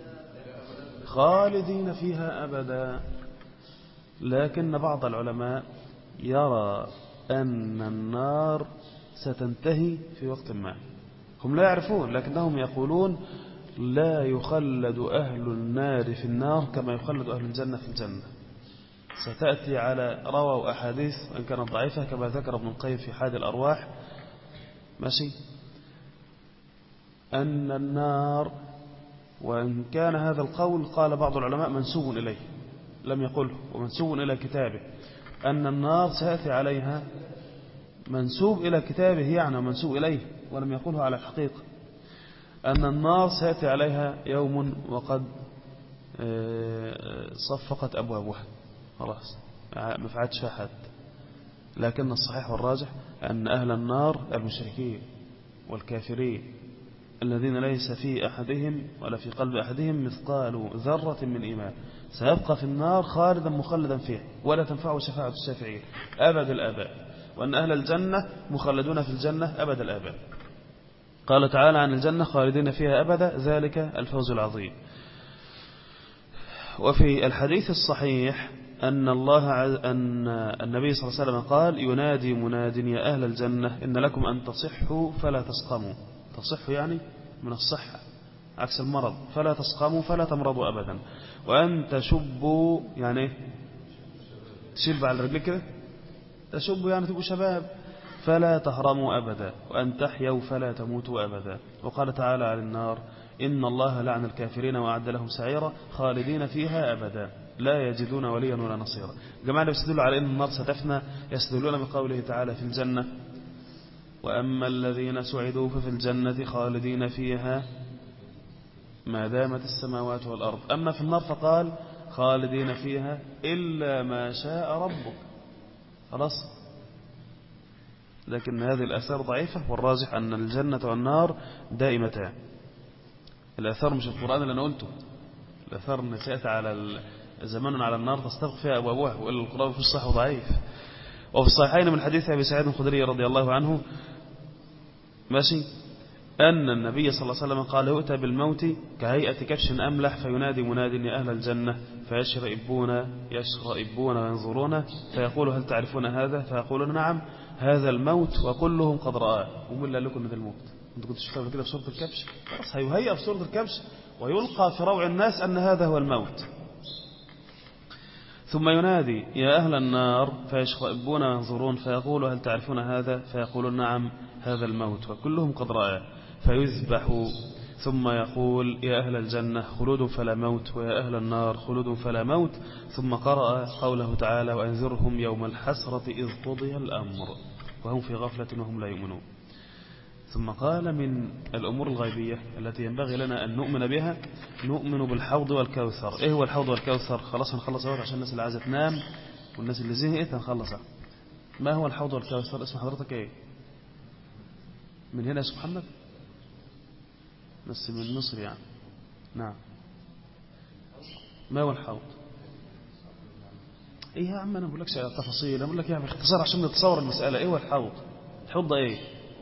خالدين فيها أبدا. لكن بعض العلماء يرى أن النار ستنتهي في وقت ما، هم لا يعرفون، لكنهم يقولون لا يخلد أهل النار في النار كما يخلد أهل الجنة في الجنة. ستأتي على روى أحاديث وإن كانت ضعيفة كما ذكر ابن القيم في حاد الأرواح، ماشي، أن النار، وإن كان هذا القول قال بعض العلماء منسوب إليه لم يقله ومنسوب إلى كتابه، أن النار سيأتي عليها منسوب إلى كتابه يعني ومنسوب إليه ولم يقوله على الحقيقة، أن النار سيأتي عليها يوم وقد صفقت أبوابها خلاص ما فعلتش أحد. لكن الصحيح والراجح أن أهل النار المشركين والكافرين الذين ليس في أحدهم ولا في قلب أحدهم مثقال ذرة من إيمان سيبقى في النار خالدا مخلدا فيها ولا تنفعه شفاعة الشافعين أبد الآباد، وأن أهل الجنة مخلدون في الجنة أبد الآباد. قال تعالى عن الجنة خالدين فيها أبدا ذلك الفوز العظيم. وفي الحديث الصحيح أن النبي صلى الله عليه وسلم قال ينادي مناد يا أهل الجنة إن لكم أن تصحوا فلا تسقموا. تصحوا يعني من الصحة عكس المرض، فلا تسقموا فلا تمرضوا أبدا. وأن تشبوا يعني تشب على رجلك كده، تشبوا يعني تبقوا شباب، فلا تهرموا أبدا. وأن تحيوا فلا تموتوا أبدا. وقال تعالى عن النار إن الله لعن الكافرين وأعد لهم سعيرا خالدين فيها أبدا لا يجدون وليا ولا نصيرا. جماعة يستدلوا على أن النار ستفنى يستدلون بقوله تعالى في الجنة وأما الذين سعدوا ففي الجنة خالدين فيها ما دامت السماوات والأرض. أما في النار فقال خالدين فيها إلا ما شاء ربك، خلاص. لكن هذه الآثار ضعيفة، والراجح أن الجنة والنار دائمتان. الآثار مش القرآن اللي أنا قلته، الآثار أن سيأتي على زمان على النار تستبق فيها أبوابها، وإلا القرآن في الصحة ضعيف. وفي الصحيحين من حديث أبي سعيد الخدري رضي الله عنه ماشي أن النبي صلى الله عليه وسلم قال يؤتى بالموت كهيئة كبش أملح فينادي مناد يا أهل الجنة فيشرئبون وينظرون فيقول هل تعرفون هذا؟ فيقولون نعم هذا الموت وكلهم قد رآه. ومن اللي قال لكم هذا الموت؟ أنت كنت شفتها كده في سورة الكبش، خلاص هيهيئ في سورة الكبش ويلقى في روع الناس أن هذا هو الموت. ثم ينادي يا أهل النار فيشرئبون وينظرون فيقول هل تعرفون هذا؟ فيقولون نعم هذا الموت وكلهم قد رآه. فيذبح ثم يقول يا أهل الجنة خلود فلا موت ويا أهل النار خلود فلا موت. ثم قرأ قوله تعالى وأنذرهم يوم الحسرة إذ قضي الأمر وهم في غفلة وهم لا يؤمنون. ثم قال من الأمور الغيبية التي ينبغي لنا أن نؤمن بها نؤمن بالحوض والكوثر. إيه هو الحوض والكوثر؟ خلاص هنخلص أول عشان الناس اللي عايزة تنام والناس اللي زهقت هنخلصها. ما هو الحوض والكوثر؟ اسم حضرتك إيه؟ من هنا يا أستاذ محمد؟ بس من مصر يعني. نعم. ما هو الحوض؟ إيه يا عم أنا بقول لكش تفاصيل، أنا بقول لك يعني باختصار عشان نتصور المسألة. إيه هو الحوض؟ الحوض إيه؟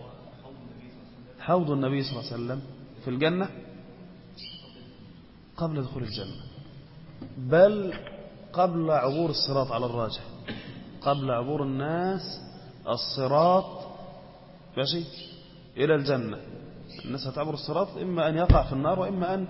حوض النبي صلى الله عليه وسلم في الجنة قبل دخول الجنة، بل قبل عبور الصراط على الراجح، قبل عبور الناس الصراط ماشي إلى الجنة. الناس هتعبر الصراط إما أن يقع في النار وإما أن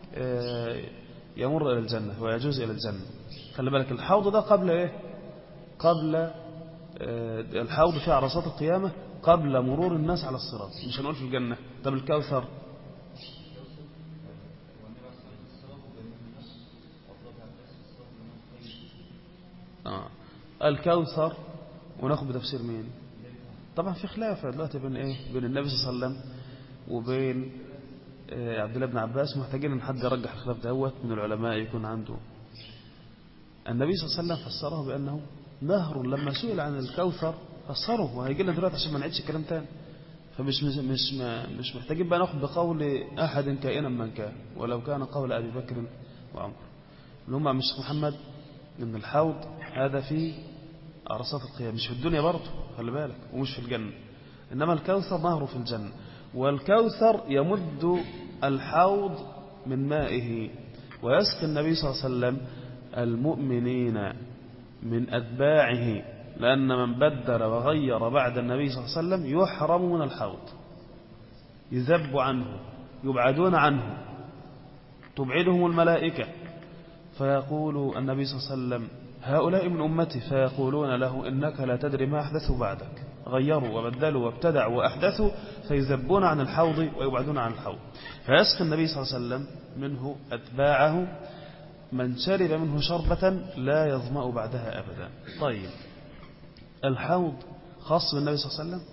يمر إلى الجنة ويجوز إلى الجنة. خلي بالك الحوض ده قبل إيه؟ قبل الحوض في عرصات القيامة قبل مرور الناس على الصراط، مش هنقول في الجنة. طب الكوثر؟ الكوثر وناخد بتفسير مين؟ طبعا في خلاف دلوقتي بين ايه؟ بين النبي صلى الله عليه وسلم وبين عبد الله بن عباس، محتاجين ان حد يرجح الخلاف دوت من العلماء يكون عنده. النبي صلى الله عليه وسلم فسره بانه نهر، لما سئل عن الكوثر فسره، وهيجي لنا دلوقتي عشان ما نعيدش الكلام تاني. فمش مش محتاجين بقى ناخد بقول احد كائنا من كان، ولو كان قول ابي بكر وعمر اللي هم مش محمد، ان الحوض هذا في عرصات القيامة، مش في الدنيا برضه خلي بالك، ومش في الجنة. إنما الكوثر نهر في الجنة، والكوثر يمد الحوض من مائه، ويسقي النبي صلى الله عليه وسلم المؤمنين من أتباعه، لأن من بدل وغير بعد النبي صلى الله عليه وسلم يحرم من الحوض، يذب عنه، يبعدون عنه، تبعدهم الملائكة. فيقول النبي صلى الله عليه وسلم هؤلاء من أمتي، فيقولون له إنك لا تدري ما أحدثوا بعدك، غيروا وبدلوا وابتدعوا وأحدثوا، فيذبون عن الحوض ويبعدون عن الحوض. فيسقي النبي صلى الله عليه وسلم منه أتباعه، من شرب منه شربة لا يظمأ بعدها أبدا. طيب الحوض خاص بالنبي صلى الله عليه وسلم؟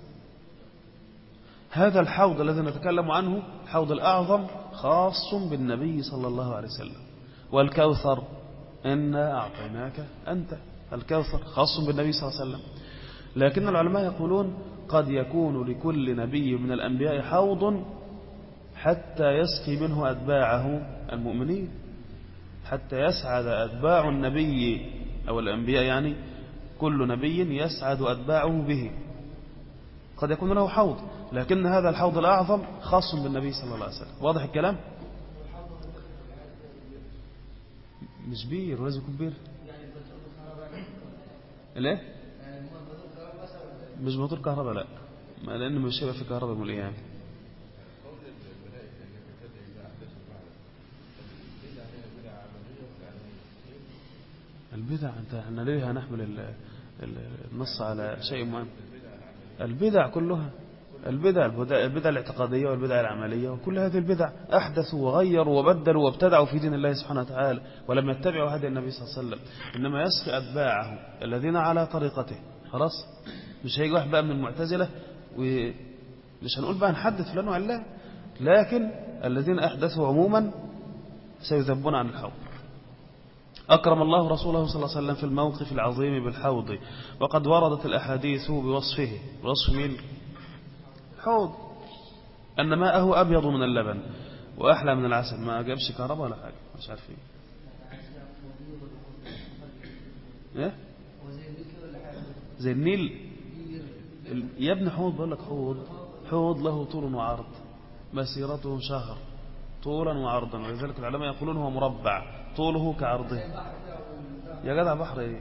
هذا الحوض الذي نتكلم عنه الحوض الأعظم خاص بالنبي صلى الله عليه وسلم. والكوثر إنا أعطيناك أنت، الكوثر خاص بالنبي صلى الله عليه وسلم. لكن العلماء يقولون قد يكون لكل نبي من الأنبياء حوض حتى يسقي منه أتباعه المؤمنين، حتى يسعد أتباع النبي أو الأنبياء، يعني كل نبي يسعد أتباعه به، قد يكون له حوض، لكن هذا الحوض الأعظم خاص بالنبي صلى الله عليه وسلم. واضح الكلام؟ مش بير، ولازم يكون بير. ليه؟ مش موتور كهرباء، لا، لأنه مش هيبقى في كهرباء من الأيام. البدع احنا ليه هنحمل النص على شيء مهم؟ البدع كلها، البدع الاعتقادية والبدع العملية وكل هذه البدع أحدثوا وغيروا وبدلوا وابتدعوا في دين الله سبحانه وتعالى، ولم يتبعوا هدي النبي صلى الله عليه وسلم. إنما يسقي أتباعه الذين على طريقته. خلاص، مش هيجي واحد بقى من المعتزلة ومش هنقول بقى نحدث فلان وعلان، لكن الذين أحدثوا عموما سيذبون عن الحوض. أكرم الله رسوله صلى الله عليه وسلم في الموقف العظيم بالحوض، وقد وردت الأحاديث بوصفه. وصف مين؟ حوض، أن ماءه أبيض من اللبن وأحلى من العسل. ما جابش كهرباء ولا حاجة، مش عارف إيه زي النيل يا ابن حوض، بقول لك حوض له طول وعرض مسيرته شهر طولا وعرضا، ولذلك العلماء يقولون هو مربع طوله كعرضه. يا جدع بحر ايه؟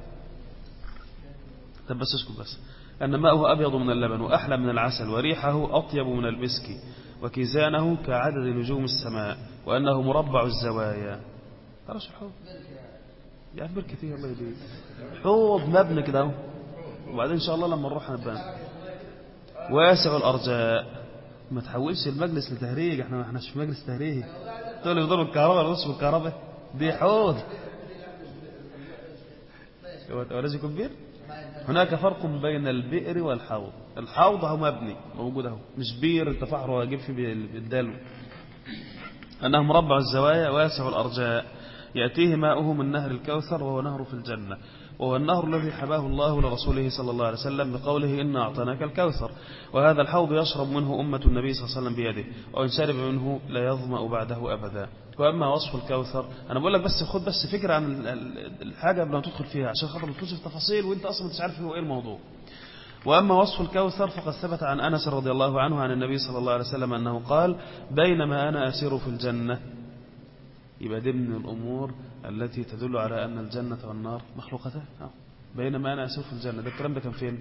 طب بس اسكت بس. أن ماءه أبيض من اللبن وأحلى من العسل، وريحه أطيب من المسك، وكيزانه كعدد نجوم السماء، وأنه مربع الزوايا. تعرفش الحوض؟ يعني بركة فيه الله يديك، حوض مبني كده، وبعدين إن شاء الله لما نروح نبان. واسع الأرجاء. ما تحولش المجلس لتهريج، احنا ما احناش في مجلس تهريج. تقول لي يضرب الكهرباء ولا بالكهرباء؟ دي حوض. هو لازم يكون بير؟ هناك فرق بين البئر والحوض. الحوض هو مبني موجود اهو، مش بير التفحر وهجيب فيه بالدلو. أنه مربع الزوايا واسع الأرجاء يأتيه ماؤه من نهر الكوثر وهو نهر في الجنة، وهو النهر الذي حباه الله لرسوله صلى الله عليه وسلم بقوله إنا أعطيناك الكوثر. وهذا الحوض يشرب منه أمة النبي صلى الله عليه وسلم بيده، وإن شرب منه لا يظمأ بعده أبدا. وأما وصف الكوثر، أنا بقول لك بس خد بس فكرة عن الحاجة قبل ما تدخل فيها، عشان خاطر ما تدخلش في تفاصيل وأنت أصلا مش عارف هو إيه الموضوع. وأما وصف الكوثر فقد ثبت عن أنس رضي الله عنه عن النبي صلى الله عليه وسلم أنه قال بينما أنا أسير في الجنة. يبقى دي من الأمور التي تدل على أن الجنة والنار مخلوقتان. بينما أنا أسير في الجنة، ده الكلام ده كان فين؟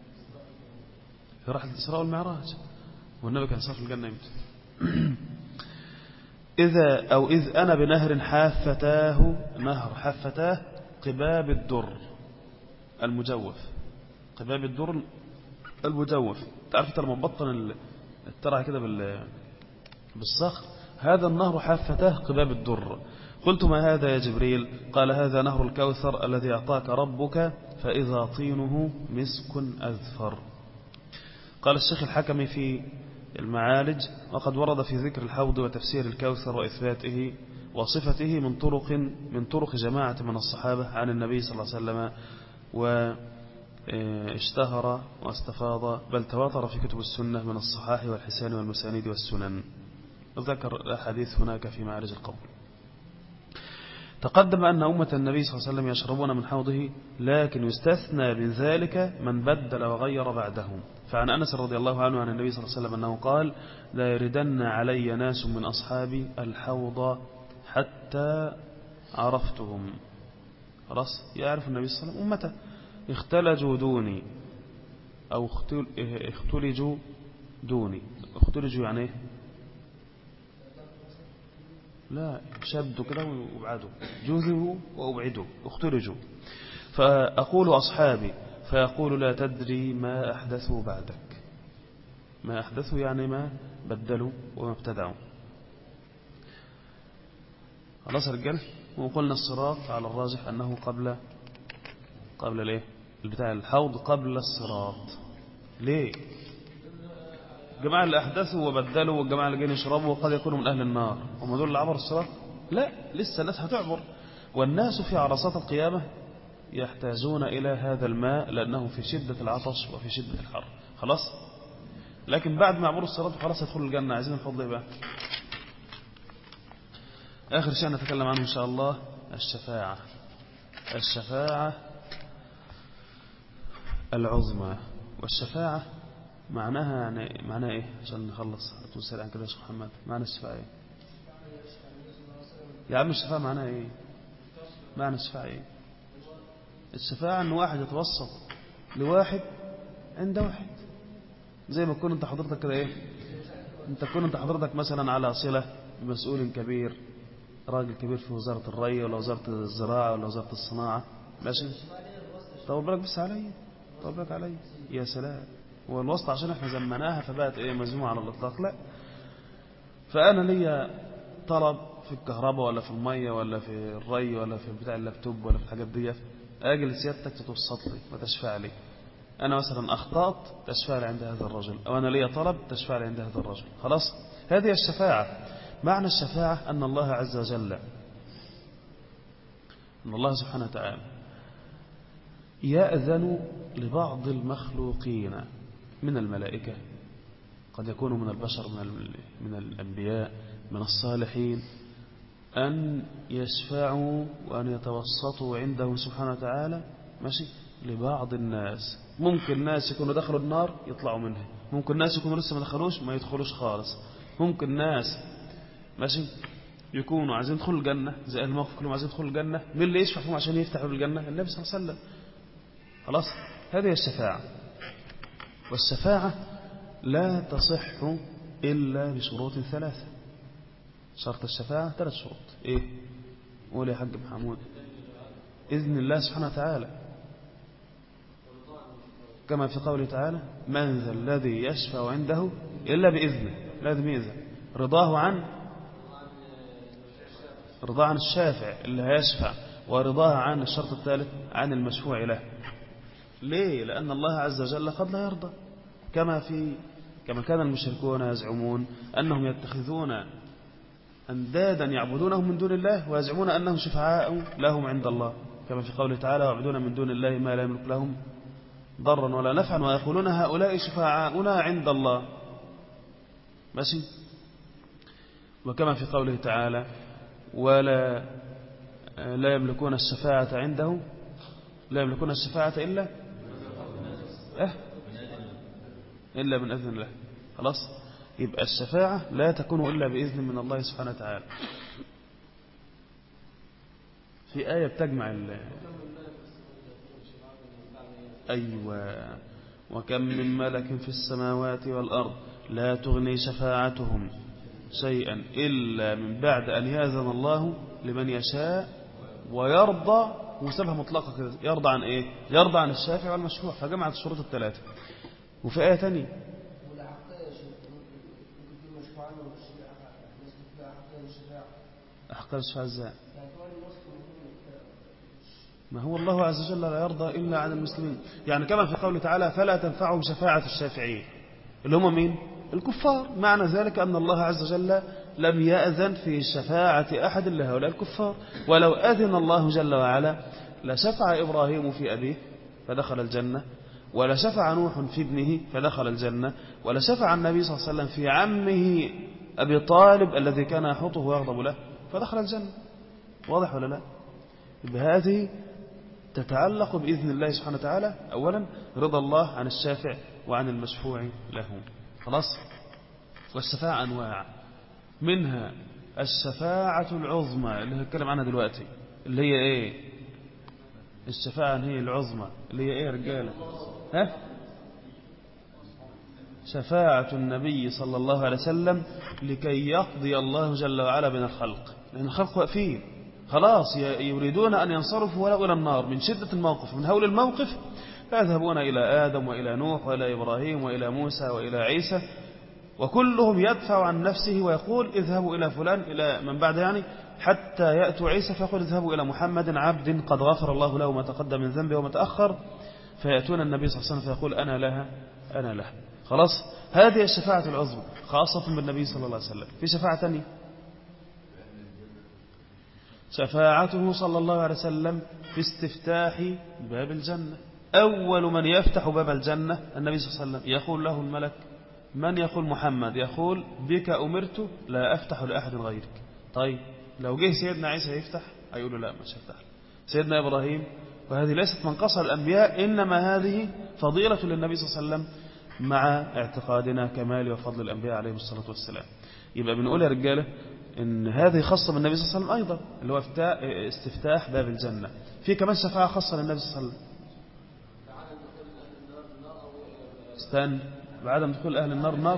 في رحلة الإسراء والمعراج. والنبي كان صار في الجنة يمتى؟ إذ أنا بنهر حافتاه، نهر حافتاه قباب الدر المجوف. قباب الدر المجوف، تعرف انت لما تبطن الترعه كده بالصخر، هذا النهر حافتاه قباب الدر. قلت ما هذا يا جبريل؟ قال هذا نهر الكوثر الذي أعطاك ربك، فإذا طينه مسك أذفر. قال الشيخ الحكمي في المعالج وقد ورد في ذكر الحوض وتفسير الكوثر وإثباته وصفته من طرق جماعة من الصحابة عن النبي صلى الله عليه وسلم، واشتهر واستفاض بل تواتر في كتب السنة من الصحاح والحسان والمسانيد والسنن. ذكر الأحاديث هناك في معارج القول. تقدم أن أمة النبي صلى الله عليه وسلم يشربون من حوضه، لكن يستثنى من ذلك من بدل وغير بعدهم. فعن أنس رضي الله عنه عن النبي صلى الله عليه وسلم أنه قال لا يردن علي ناس من أصحابي الحوض حتى عرفتهم. خلاص يعرف النبي صلى الله عليه وسلم أمته. اختلجوا دوني أو اختلجوا دوني. اختلجوا يعني ايه؟ لا شدوا كده وابعدوا، جذبوا وابعدوا، اختلجوا. فأقول أصحابي فيقول لا تدري ما أحدثوا بعدك. ما أحدثوا يعني ما بدلوا وما ابتدعوا. خلاص يا رجال. وقلنا الصراط على الراجح أنه قبل الايه بتاع الحوض قبل الصراط. ليه؟ الجماعة اللي أحدثوا وبدلوا والجماعة اللي جايين يشربوا وقد يكونوا من أهل النار، هم دول اللي عبروا الصراط؟ لا، لسه الناس هتعبر. والناس في عرصات القيامة يحتاجون إلى هذا الماء لأنه في شدة العطش وفي شدة الحر. خلاص. لكن بعد ما عبروا الصراط خلاص يدخلوا الجنة. عايزين الفضل بقى. آخر شيء نتكلم عنه إن شاء الله الشفاعة. الشفاعة العظمى. والشفاعة معناها ايه عشان نخلص سريعا كده يا شيخ محمد؟ معنى الشفاعة ايه يا عم؟ الشفاعة معناها ايه؟ معنى الشفاعة ايه؟ الشفاعة ان واحد يتوسط لواحد عند واحد، زي ما تكون انت حضرتك كده ايه، انت تكون انت حضرتك مثلا على صلة بمسؤول كبير، راجل كبير في وزارة الري ولا وزارة الزراعة ولا وزارة الصناعة، ماشي؟ طول بالك بس علي، طول بالك علي. يا سلام. والوسط عشان احنا زمناها فبقت ايه مزموعة على الاطلاق؟ لا. فانا ليا طلب في الكهرباء ولا في المية ولا في الري ولا في بتاع اللابتوب ولا في الحاجات دي، اجي لسيادتك تتوسط لي وتشفع لي. انا مثلا اخطأت تشفع لي عند هذا الرجل، او انا ليا طلب تشفع لي عند هذا الرجل. خلاص. هذه الشفاعة. معنى الشفاعة ان الله عز وجل، ان الله سبحانه وتعالى يأذن لبعض المخلوقين من الملائكة، قد يكونوا من البشر، من الأنبياء، من الصالحين، أن يشفعوا وأن يتوسطوا عنده سبحانه وتعالى، ماشي، لبعض الناس. ممكن ناس يكونوا دخلوا النار يطلعوا منها، ممكن ناس يكونوا لسه ما دخلوش ما يدخلوش خالص، ممكن ناس ماشي يكونوا عايزين يدخلوا الجنة زي أهل الموقف كلهم عايزين يدخلوا الجنة. مين اللي يشفع فيهم عشان يفتحوا الجنة؟ النبي صلى الله عليه وسلم. خلاص. هذه الشفاعة. والشفاعة لا تصح إلا بشروط ثلاثة. شرط الشفاعة 3 شروط. إيه؟ قول يا حاج محمود. إذن الله سبحانه وتعالى، كما في قوله تعالى من ذا الذي يشفع عنده إلا بإذنه. لازم إذن. رضاه عن الشافع اللي هيشفع، ورضاه عن الشرط الثالث عن المشفوع له. ليه؟ لأن الله عز وجل قد لا يرضى، كما كان المشركون يزعمون أنهم يتخذون أندادا يعبدونهم من دون الله ويزعمون أنهم شفعاء لهم عند الله، كما في قوله تعالى ويعبدون من دون الله ما لا يملك لهم ضرا ولا نفعا ويقولون هؤلاء شفعاؤنا عند الله. ماشي. وكما في قوله تعالى ولا لا يملكون الشفاعة عنده، لا يملكون الشفاعة إلا من أذن الله. خلاص، يبقى الشفاعة لا تكون إلا بإذن من الله سبحانه وتعالى. في آية بتجمع أيوة، وكم من ملك في السماوات والأرض لا تغني شفاعتهم شيئا إلا من بعد أن يأذن الله لمن يشاء ويرضى، وسبها مطلقة كده، يرضى عن إيه؟ يرضى عن الشافع والمشفوع، فجمعت الشروط الثلاثة. وفي آية تانية أحقار الشفاعة إزاي؟ ما هو الله عز وجل لا يرضى إلا عن المسلمين، يعني كما في قوله تعالى فلا تنفعهم شفاعة الشافعين اللي هم مين؟ الكفار. معنى ذلك أن الله عز وجل لم يأذن في شفاعة أحد لهؤلاء الكفار، ولو أذن الله جل وعلا لشفع إبراهيم في أبيه فدخل الجنة، ولشفع نوح في ابنه فدخل الجنة، ولشفع النبي صلى الله عليه وسلم في عمه أبي طالب الذي كان يحوطه ويغضب له فدخل الجنة. واضح ولا لا؟ بهذه تتعلق بإذن الله سبحانه وتعالى أولا رضا الله عن الشافع وعن المشفوع له. خلاص. والشفاعة أنواع، منها الشفاعة العظمى اللي هنتكلم عنها دلوقتي، اللي هي إيه؟ الشفاعة هي العظمى اللي هي إيه يا رجالة؟ شفاعة النبي صلى الله عليه وسلم لكي يقضي الله جل وعلا بين الخلق، لأن الخلق واقفين خلاص يريدون أن ينصرفوا ولو إلى النار من شدة الموقف، من هول الموقف، فيذهبون إلى آدم وإلى نوح وإلى إبراهيم وإلى موسى وإلى عيسى، وكلهم يدفع عن نفسه ويقول اذهبوا إلى فلان، إلى من بعد يعني، حتى يأتوا عيسى فيقول اذهبوا إلى محمد عبد قد غفر الله له ما تقدم من ذنبه وما تأخر، فيأتون النبي صلى الله عليه وسلم فيقول أنا لها. خلاص. هذه الشفاعة العظمى خاصة بالنبي صلى الله عليه وسلم. في شفاعة ثانية، شفاعته صلى الله عليه وسلم في استفتاح باب الجنة. أول من يفتح باب الجنة النبي صلى الله عليه وسلم، يقول له الملك من؟ يقول محمد، يقول بك أمرت لا أفتح لأحد غيرك. طيب لو جه سيدنا عيسى يفتح هيقول له لا مش هفتح. سيدنا إبراهيم، وهذه ليست منقصة الأنبياء، إنما هذه فضيلة للنبي صلى الله عليه وسلم مع اعتقادنا كمال وفضل الأنبياء عليهم الصلاة والسلام. يبقى بنقول يا رجالة إن هذه خاصة بالنبي صلى الله عليه وسلم أيضا، اللي هو استفتاح باب الجنة. في كمان شفاعة خاصة للنبي صلى الله عليه وسلم. استنى، بعدم دخول أهل النار نار.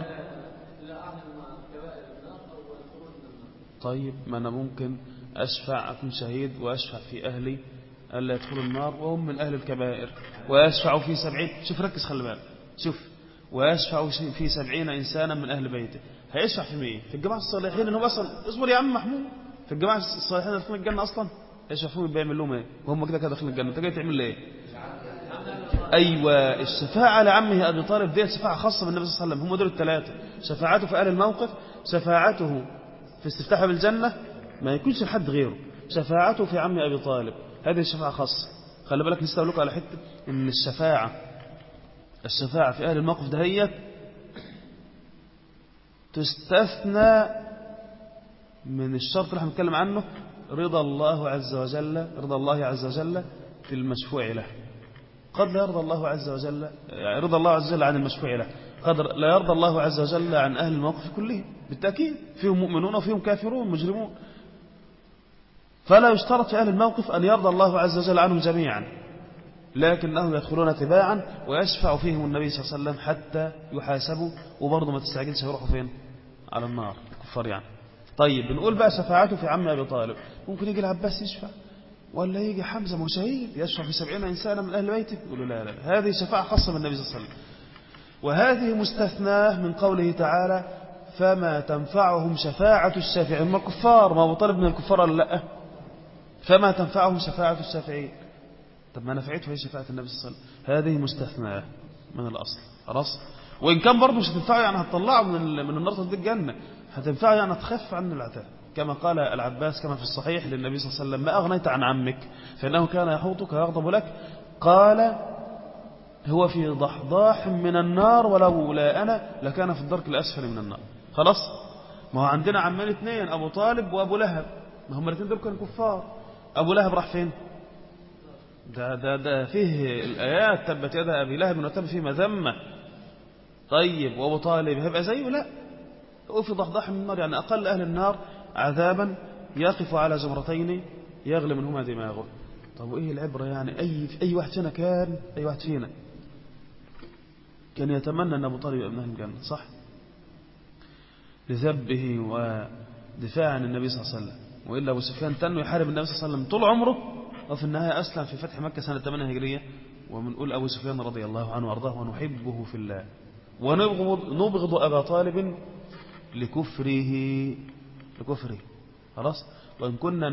طيب ما أنا ممكن أشفع، أكون شهيد وأشفع في أهلي ألا يدخلوا النار وهم من أهل الكبائر، ويشفع في 70، شوف ركز خلي بالك، شوف، ويشفع في 70 إنسانا من أهل بيته. هيشفع في مين؟ في الجماعة الصالحين، إنهم أصلا اصبر يا عم محمود، في الجماعة الصالحين اللي داخلين الجنة أصلا يشفع فيهم، بيعمل لهم إيه وهم كده داخلين الجنة؟ أنت جاي تعمل إيه؟ أيوة، الشفاعة لعمه أبي طالب دي شفاعة خاصة بالنبي صلى الله عليه وسلم. هم دول الثلاثة، شفاعته في أهل الموقف، شفاعته في استفتاح بالجنة ما يكونش لحد غيره، شفاعته في عم أبي طالب هذه الشفاعة خاصة. خلي بالك نستوى لكم على حتة إن الشفاعة في أهل الموقف ده هي تستثنى من الشرط اللي احنا بنتكلم عنه، رضا الله عز وجل في المشفوع له. قد لا يرضى الله عز وجل، يعني رضا الله عز وجل عن المشفوع له، قد لا يرضى الله عز وجل عن أهل الموقف كلهم بالتأكيد، فيهم مؤمنون وفيهم كافرون مجرمون، فلا يشترط في أهل الموقف أن يرضى الله عز وجل عنهم جميعا، لكنهم يدخلون تباعا ويشفع فيهم النبي صلى الله عليه وسلم حتى يحاسبوا، وبرضه ما تستعجلش يروحوا فين؟ على النار الكفار يعني. طيب بنقول بقى شفاعته في عم أبي طالب، ممكن يجي العباس يشفع، ولا يجي حمزة مشهيد يشفع في 70 إنسانا من أهل بيته؟ يقولوا لا، هذه شفاعة خاصة بالنبي صلى الله عليه وسلم. وهذه مستثناه من قوله تعالى فما تنفعهم شفاعة الشافعين. هم كفار، ما أبو طالب من الكفار ولا لا؟ فما تنفعهم شفاعة الشافعين. طب ما نفعته هي شفاعة النبي صلى الله عليه وسلم، هذه مستثناة من الأصل خلاص. وإن كان برضه مش هتنفعه يعني هتطلعه من النار تدي الجنة، هتنفعه يعني تخف عنه العذاب، كما قال العباس كما في الصحيح للنبي صلى الله عليه وسلم: ما أغنيت عن عمك فإنه كان يحوطك ويغضب لك، قال: هو في ضحضاح من النار ولولا أنا لكان في الدرك الأسفل من النار. خلاص. ما هو عندنا عمين اثنين، أبو طالب وأبو لهب، ما هم الاثنين دول كانوا كفار. أبو لهب راح فين؟ ده فيه الآيات: تبت يدا أبي لهب وتب فيه مذمة. طيب وأبو طالب هيبقى زيه؟ لا، هو في ضحضاح من النار، يعني أقل أهل النار عذابا يقف على زمرتين يغلي منهما دماغه. طب وإيه العبرة يعني؟ أي واحد فينا كان يتمنى أن أبو طالب يبقى من أهل الجنة، صح؟ لذبه ودفاع عن النبي صلى الله عليه وسلم. وإلا أبو سفيان تنو يحارب النبي صلى الله عليه وسلم طول عمره، وفي النهاية أسلم في فتح مكة سنة 8 هجرية. ومنقول أبو سفيان رضي الله عنه وأرضاه ونحبه في الله، ونبغض أبا طالب لكفره. خلاص. وإن كنا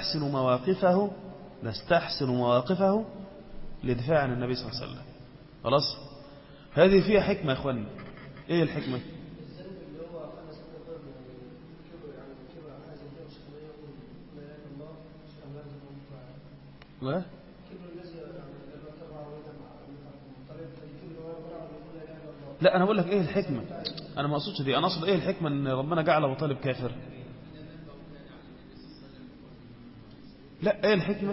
نستحسن مواقفه لدفاع عن النبي صلى الله عليه وسلم. خلاص. هذه فيها حكمة يا أخواني. إيه الحكمة؟ لا لا، أنا أقول لك إيه الحكمة. أنا ما أقصدش دي، أنا أقصد إيه الحكمة أن ربنا جعل أبو طالب كافر. لا، إيه الحكمة؟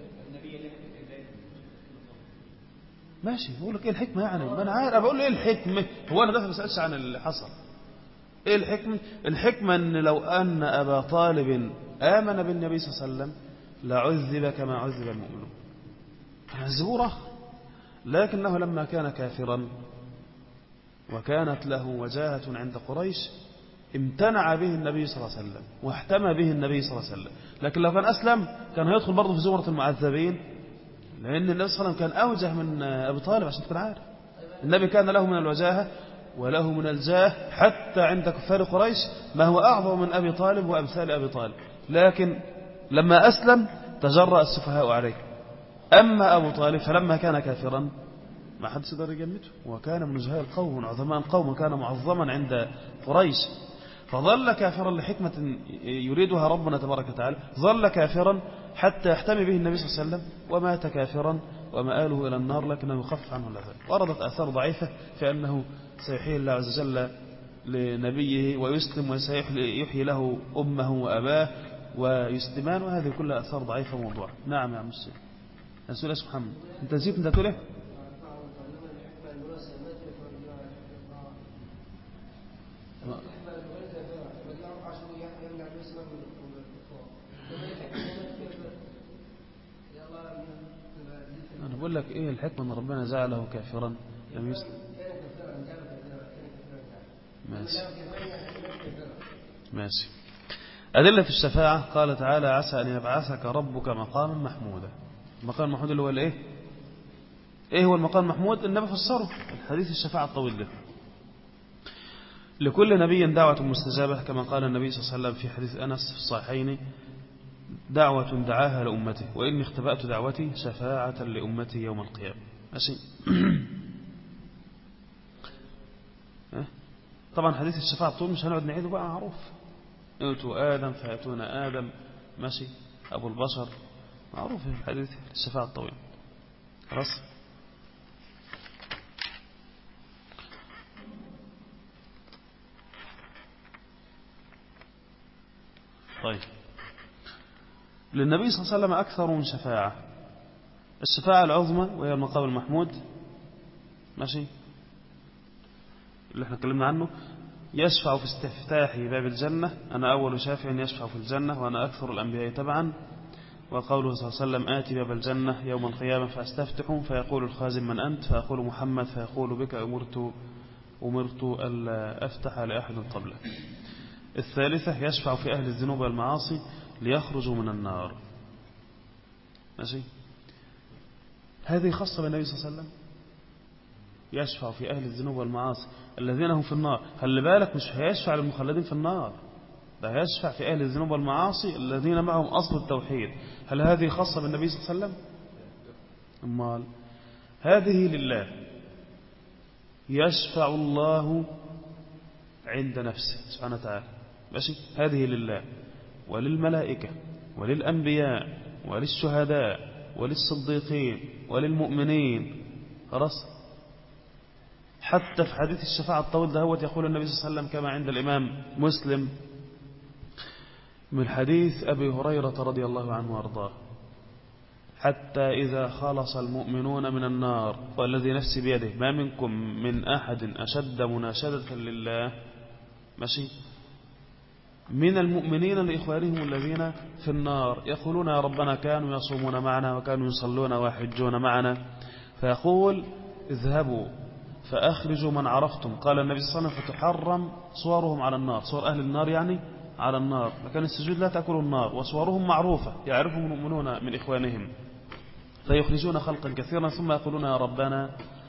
ماشي، بقول لك إيه الحكمة يعني، ما أنا عارف، أنا بقول إيه الحكمة. هو أنا ما بسألش عن اللي حصل. إيه الحكمة؟ الحكمة أن لو أن أبا طالب آمن بالنبي صلى الله عليه وسلم لعذب كما عذب المؤمنون، عذبوه رخ، لكنه لما كان كافرا وكانت له وجاهة عند قريش امتنع به النبي صلى الله عليه وسلم واحتمى به النبي صلى الله عليه وسلم. لكن لو كان أسلم كان هيدخل برضه في زمرة المعذبين، لأن النبي صلى الله عليه وسلم كان أوجه من أبي طالب. عشان تكون عارف، النبي كان له من الوجاهة وله من الجاه حتى عند كفار قريش ما هو أعظم من أبي طالب وأمثال أبي طالب. لكن لما أسلم تجرأ السفهاء عليه. أما أبو طالب فلما كان كافرا ما حدش يقدر يجمده، وكان من وجهاء القوم من عظماء القوم، وكان معظما عند قريش، فظل كافرا لحكمة يريدها ربنا تبارك وتعالى. ظل كافرا حتى يحتمي به النبي صلى الله عليه وسلم، ومات كافرا ومآله إلى النار، لكنه يخفف عنه العذاب. وردت آثار ضعيفة في أنه سيحيي الله عز وجل لنبيه ويسلم، وسيحيي له أمه وأباه ويسلمان، وهذه كلها آثار ضعيفة موضوع. نعم يا عم الشيخ. أسئلة محمد، أنت نسيت أنت تقول إيه؟ أنا بقول لك إيه الحكمة أن ربنا جعله كافرا لم يسلم. ماشي. أدلة الشفاعة قال تعالى: عسى أن يبعثك ربك مقاما محمودا. المقام المحمود اللي هو الإيه؟ إيه هو المقام المحمود؟ النبي فسره الحديث الشفاعة الطويل ده: لكل نبي دعوة مستجابة، كما قال النبي صلى الله عليه وسلم في حديث أنس في الصحيحين: دعوة دعاها لأمته وإني اختبأت دعوتي شفاعة لأمتي يوم القيامة. ماشي. طبعا حديث الشفاعة الطويل مش هنقعد نعيده بقى، معروف: ائتوا آدم فيأتون آدم. ماشي. أبو البشر معروف في الحديث الشفاعة الطويل. خلاص. طيب، للنبي صلى الله عليه وسلم أكثر من شفاعة: الشفاعة العظمى وهي المقام المحمود، ماشي، اللي احنا اتكلمنا عنه، يشفع في استفتاح باب الجنة: أنا أول شافع يشفع في الجنة وأنا أكثر الأنبياء تبعا. وقوله صلى الله عليه وسلم: آتي باب الجنة يوم القيامة فأستفتح فيقول الخازن: من أنت؟ فأقول: محمد. فيقول: بك أمرت ألا أفتح لأحد قبله. الثالثة: يشفع في أهل الذنوب والمعاصي ليخرجوا من النار. ماشي. هذه خاصة بالنبي صلى الله عليه وسلم، يشفع في أهل الذنوب والمعاصي الذين هم في النار. خلي بالك، مش هيشفع للمخلدين في النار، ده يشفع في أهل الذنوب والمعاصي الذين معهم أصل التوحيد. هل هذه خاصة بالنبي صلى الله عليه وسلم؟ أمال هذه لله، يشفع الله عند نفسه سبحانه وتعالى، ماشي، هذه لله وللملائكة وللأنبياء وللشهداء وللصديقين وللمؤمنين، خلاص. حتى في حديث الشفاعة الطويل ده يقول النبي صلى الله عليه وسلم كما عند الإمام مسلم من حديث أبي هريرة رضي الله عنه وارضاه: حتى إذا خلص المؤمنون من النار والذي نفسي بيده ما منكم من أحد أشد مناشدة لله، ماشي، من المؤمنين لإخوانهم الذين في النار يقولون يا ربنا كانوا يصومون معنا وكانوا يصلون ويحجون معنا، فيقول اذهبوا فأخرجوا من عرفتم. قال النبي صلى الله عليه وسلم فتحرم صورهم على النار، صور أهل النار يعني على النار، مكان السجود لا تأكل النار، وصورهم معروفة يعرفهم المؤمنون من إخوانهم، فيخرجون خلقا كثيرا ثم يقولون يا ربنا،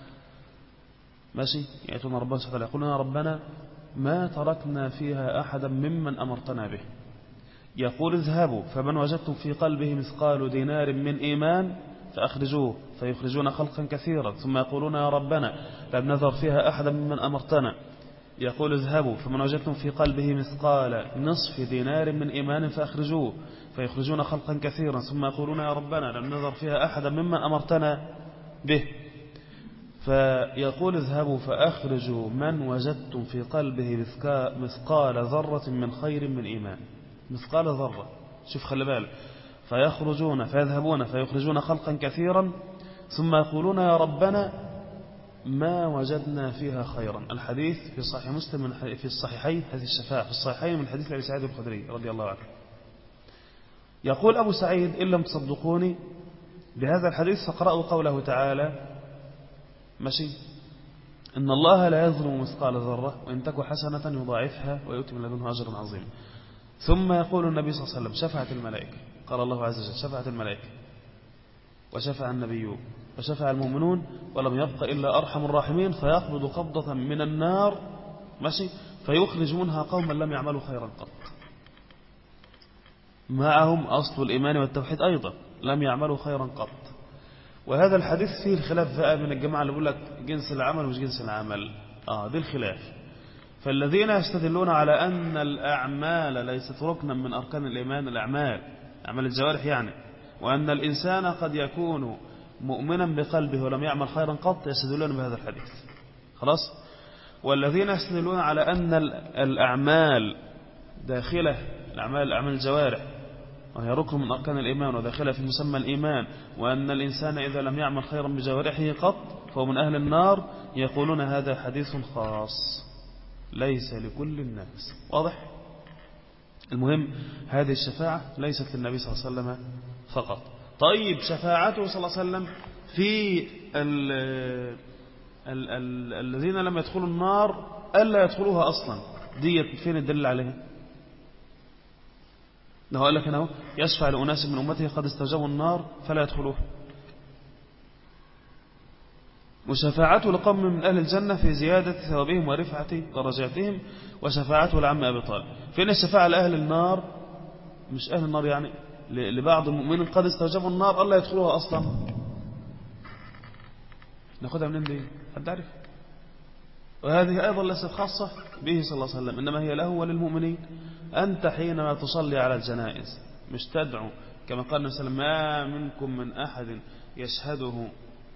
ماشي، يأتون ربنا سبحانه يقولون يا ربنا ما تركنا فيها أحدا ممن أمرتنا به. يقول اذهبوا فمن وجدتم في قلبه مثقال دينار من إيمان فأخرجوه، فيخرجون خلقا كثيرا ثم يقولون يا ربنا لم نذر فيها أحدا ممن أمرتنا. يقول اذهبوا فمن وجدتم في قلبه مثقال نصف دينار من إيمان فأخرجوه، فيخرجون خلقا كثيرا ثم يقولون يا ربنا لم نذر فيها أحدا ممن أمرتنا به. فيقول اذهبوا فأخرجوا من وجدتم في قلبه مثقال ذرة من خير من إيمان، مثقال ذرة، شوف خلي بالك، فيخرجون فيذهبون فيخرجون خلقا كثيرا ثم يقولون يا ربنا ما وجدنا فيها خيرا. الحديث في صحيح مسلم في الصحيحين، حديث الشفاعة في الصحيحين من حديث أبي سعيد الخدري رضي الله عنه. يقول أبو سعيد إن لم تصدقوني بهذا الحديث فاقرأوا قوله تعالى، ماشي، إن الله لا يظلم مثقال ذرة وإن تك حسنة يضاعفها ويؤتي من لدنه أجرا عظيما. ثم يقول النبي صلى الله عليه وسلم شفعت الملائكة، قال الله عز وجل شفعت الملائكة وشفع النبيون وشفع المؤمنون ولم يبق إلا أرحم الراحمين، فيقبض قبضة من النار، ماشي، فيخرج منها قوما لم يعملوا خيرا قط، معهم أصل الإيمان والتوحيد أيضا لم يعملوا خيرا قط. وهذا الحديث فيه الخلاف بقى من الجماعة اللي بيقول لك جنس العمل ومش جنس العمل، دي الخلاف. فالذين يستدلون على أن الأعمال ليست ركنا من أركان الإيمان، الأعمال أعمال الجوارح يعني، وأن الإنسان قد يكون مؤمنا بقلبه ولم يعمل خيرا قط، يستدلون بهذا الحديث، خلاص. والذين يستدلون على أن الأعمال داخلة، أعمال الجوارح وهي ركن من أركان الإيمان وداخلة في مسمى الإيمان، وأن الإنسان إذا لم يعمل خيرا بجوارحه قط فهو من أهل النار، يقولون هذا حديث خاص ليس لكل الناس. واضح؟ المهم هذه الشفاعة ليست للنبي صلى الله عليه وسلم فقط. طيب شفاعته صلى الله عليه وسلم في الذين لم يدخلوا النار ألا يدخلوها أصلا، دي فين الدليل عليها؟ ده قال لك هنا يشفع لأناس من أمته قد استوجبوا النار فلا يدخلوها. وشفاعته لقوم من أهل الجنة في زيادة ثوابهم ورفعة درجاتهم، وشفاعته لعم أبي طالب. فإن الشفاعة لأهل النار، مش أهل النار يعني، لبعض المؤمنين قد استوجبوا النار ألا يدخلوها أصلا. ناخدها منين دي؟ حد عارف؟ وهذه أيضا ليست خاصة به صلى الله عليه وسلم، إنما هي له وللمؤمنين. أنت حينما تصلي على الجنائز مش تدعو كما قال النبي صلى الله عليه وسلم ما منكم من أحد يشهده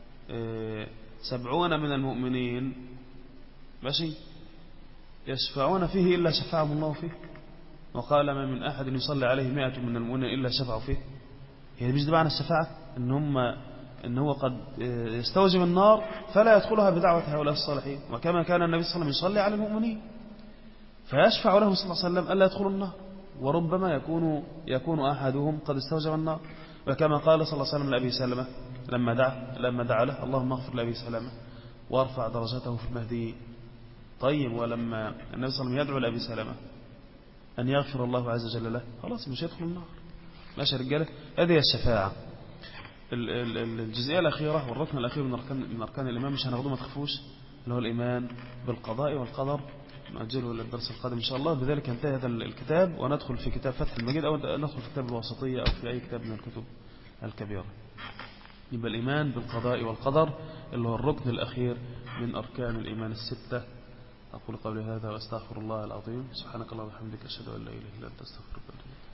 70 من المؤمنين، ماشي، يشفعون فيه إلا شفعهم الله فيه، وقال ما من أحد يصلي عليه 100 من المؤمنين إلا شفعوا فيه. هي مش دي معنى الشفاعة، إن هو قد يستوجب النار فلا يدخلها بدعوة هؤلاء الصالحين، وكما كان النبي صلى الله عليه وسلم يصلي على المؤمنين فيشفع له صلى الله عليه وسلم ألا يدخلوا النار، وربما يكون أحدهم قد استوجب النار. وكما قال صلى الله عليه وسلم لأبي سلمة لما دعا له اللهم اغفر لأبي سلمة وارفع درجته في المهدي. طيب ولما النبي صلى الله عليه وسلم يدعو لأبي سلمة أن يغفر الله عز وجل له، خلاص مش يدخل النار. ماشي يا رجالة، هذه الشفاعة. الجزئية الأخيرة والركن الأخير من أركان الإيمان مش هناخده ما تخافوش، اللي هو الإيمان بالقضاء والقدر، نأجله للدرس القادم إن شاء الله. بذلك ينتهي هذا الكتاب وندخل في كتاب فتح المجيد، أو ندخل في كتاب الوسطية أو في أي كتاب من الكتب الكبيرة. يبقى الإيمان بالقضاء والقدر اللي هو الركن الأخير من أركان الإيمان الستة. أقول قولي هذا وأستغفر الله العظيم. سبحانك اللهم وبحمدك أشهد أن لا إله إلا أنت أستغفرك وأتوب إليك.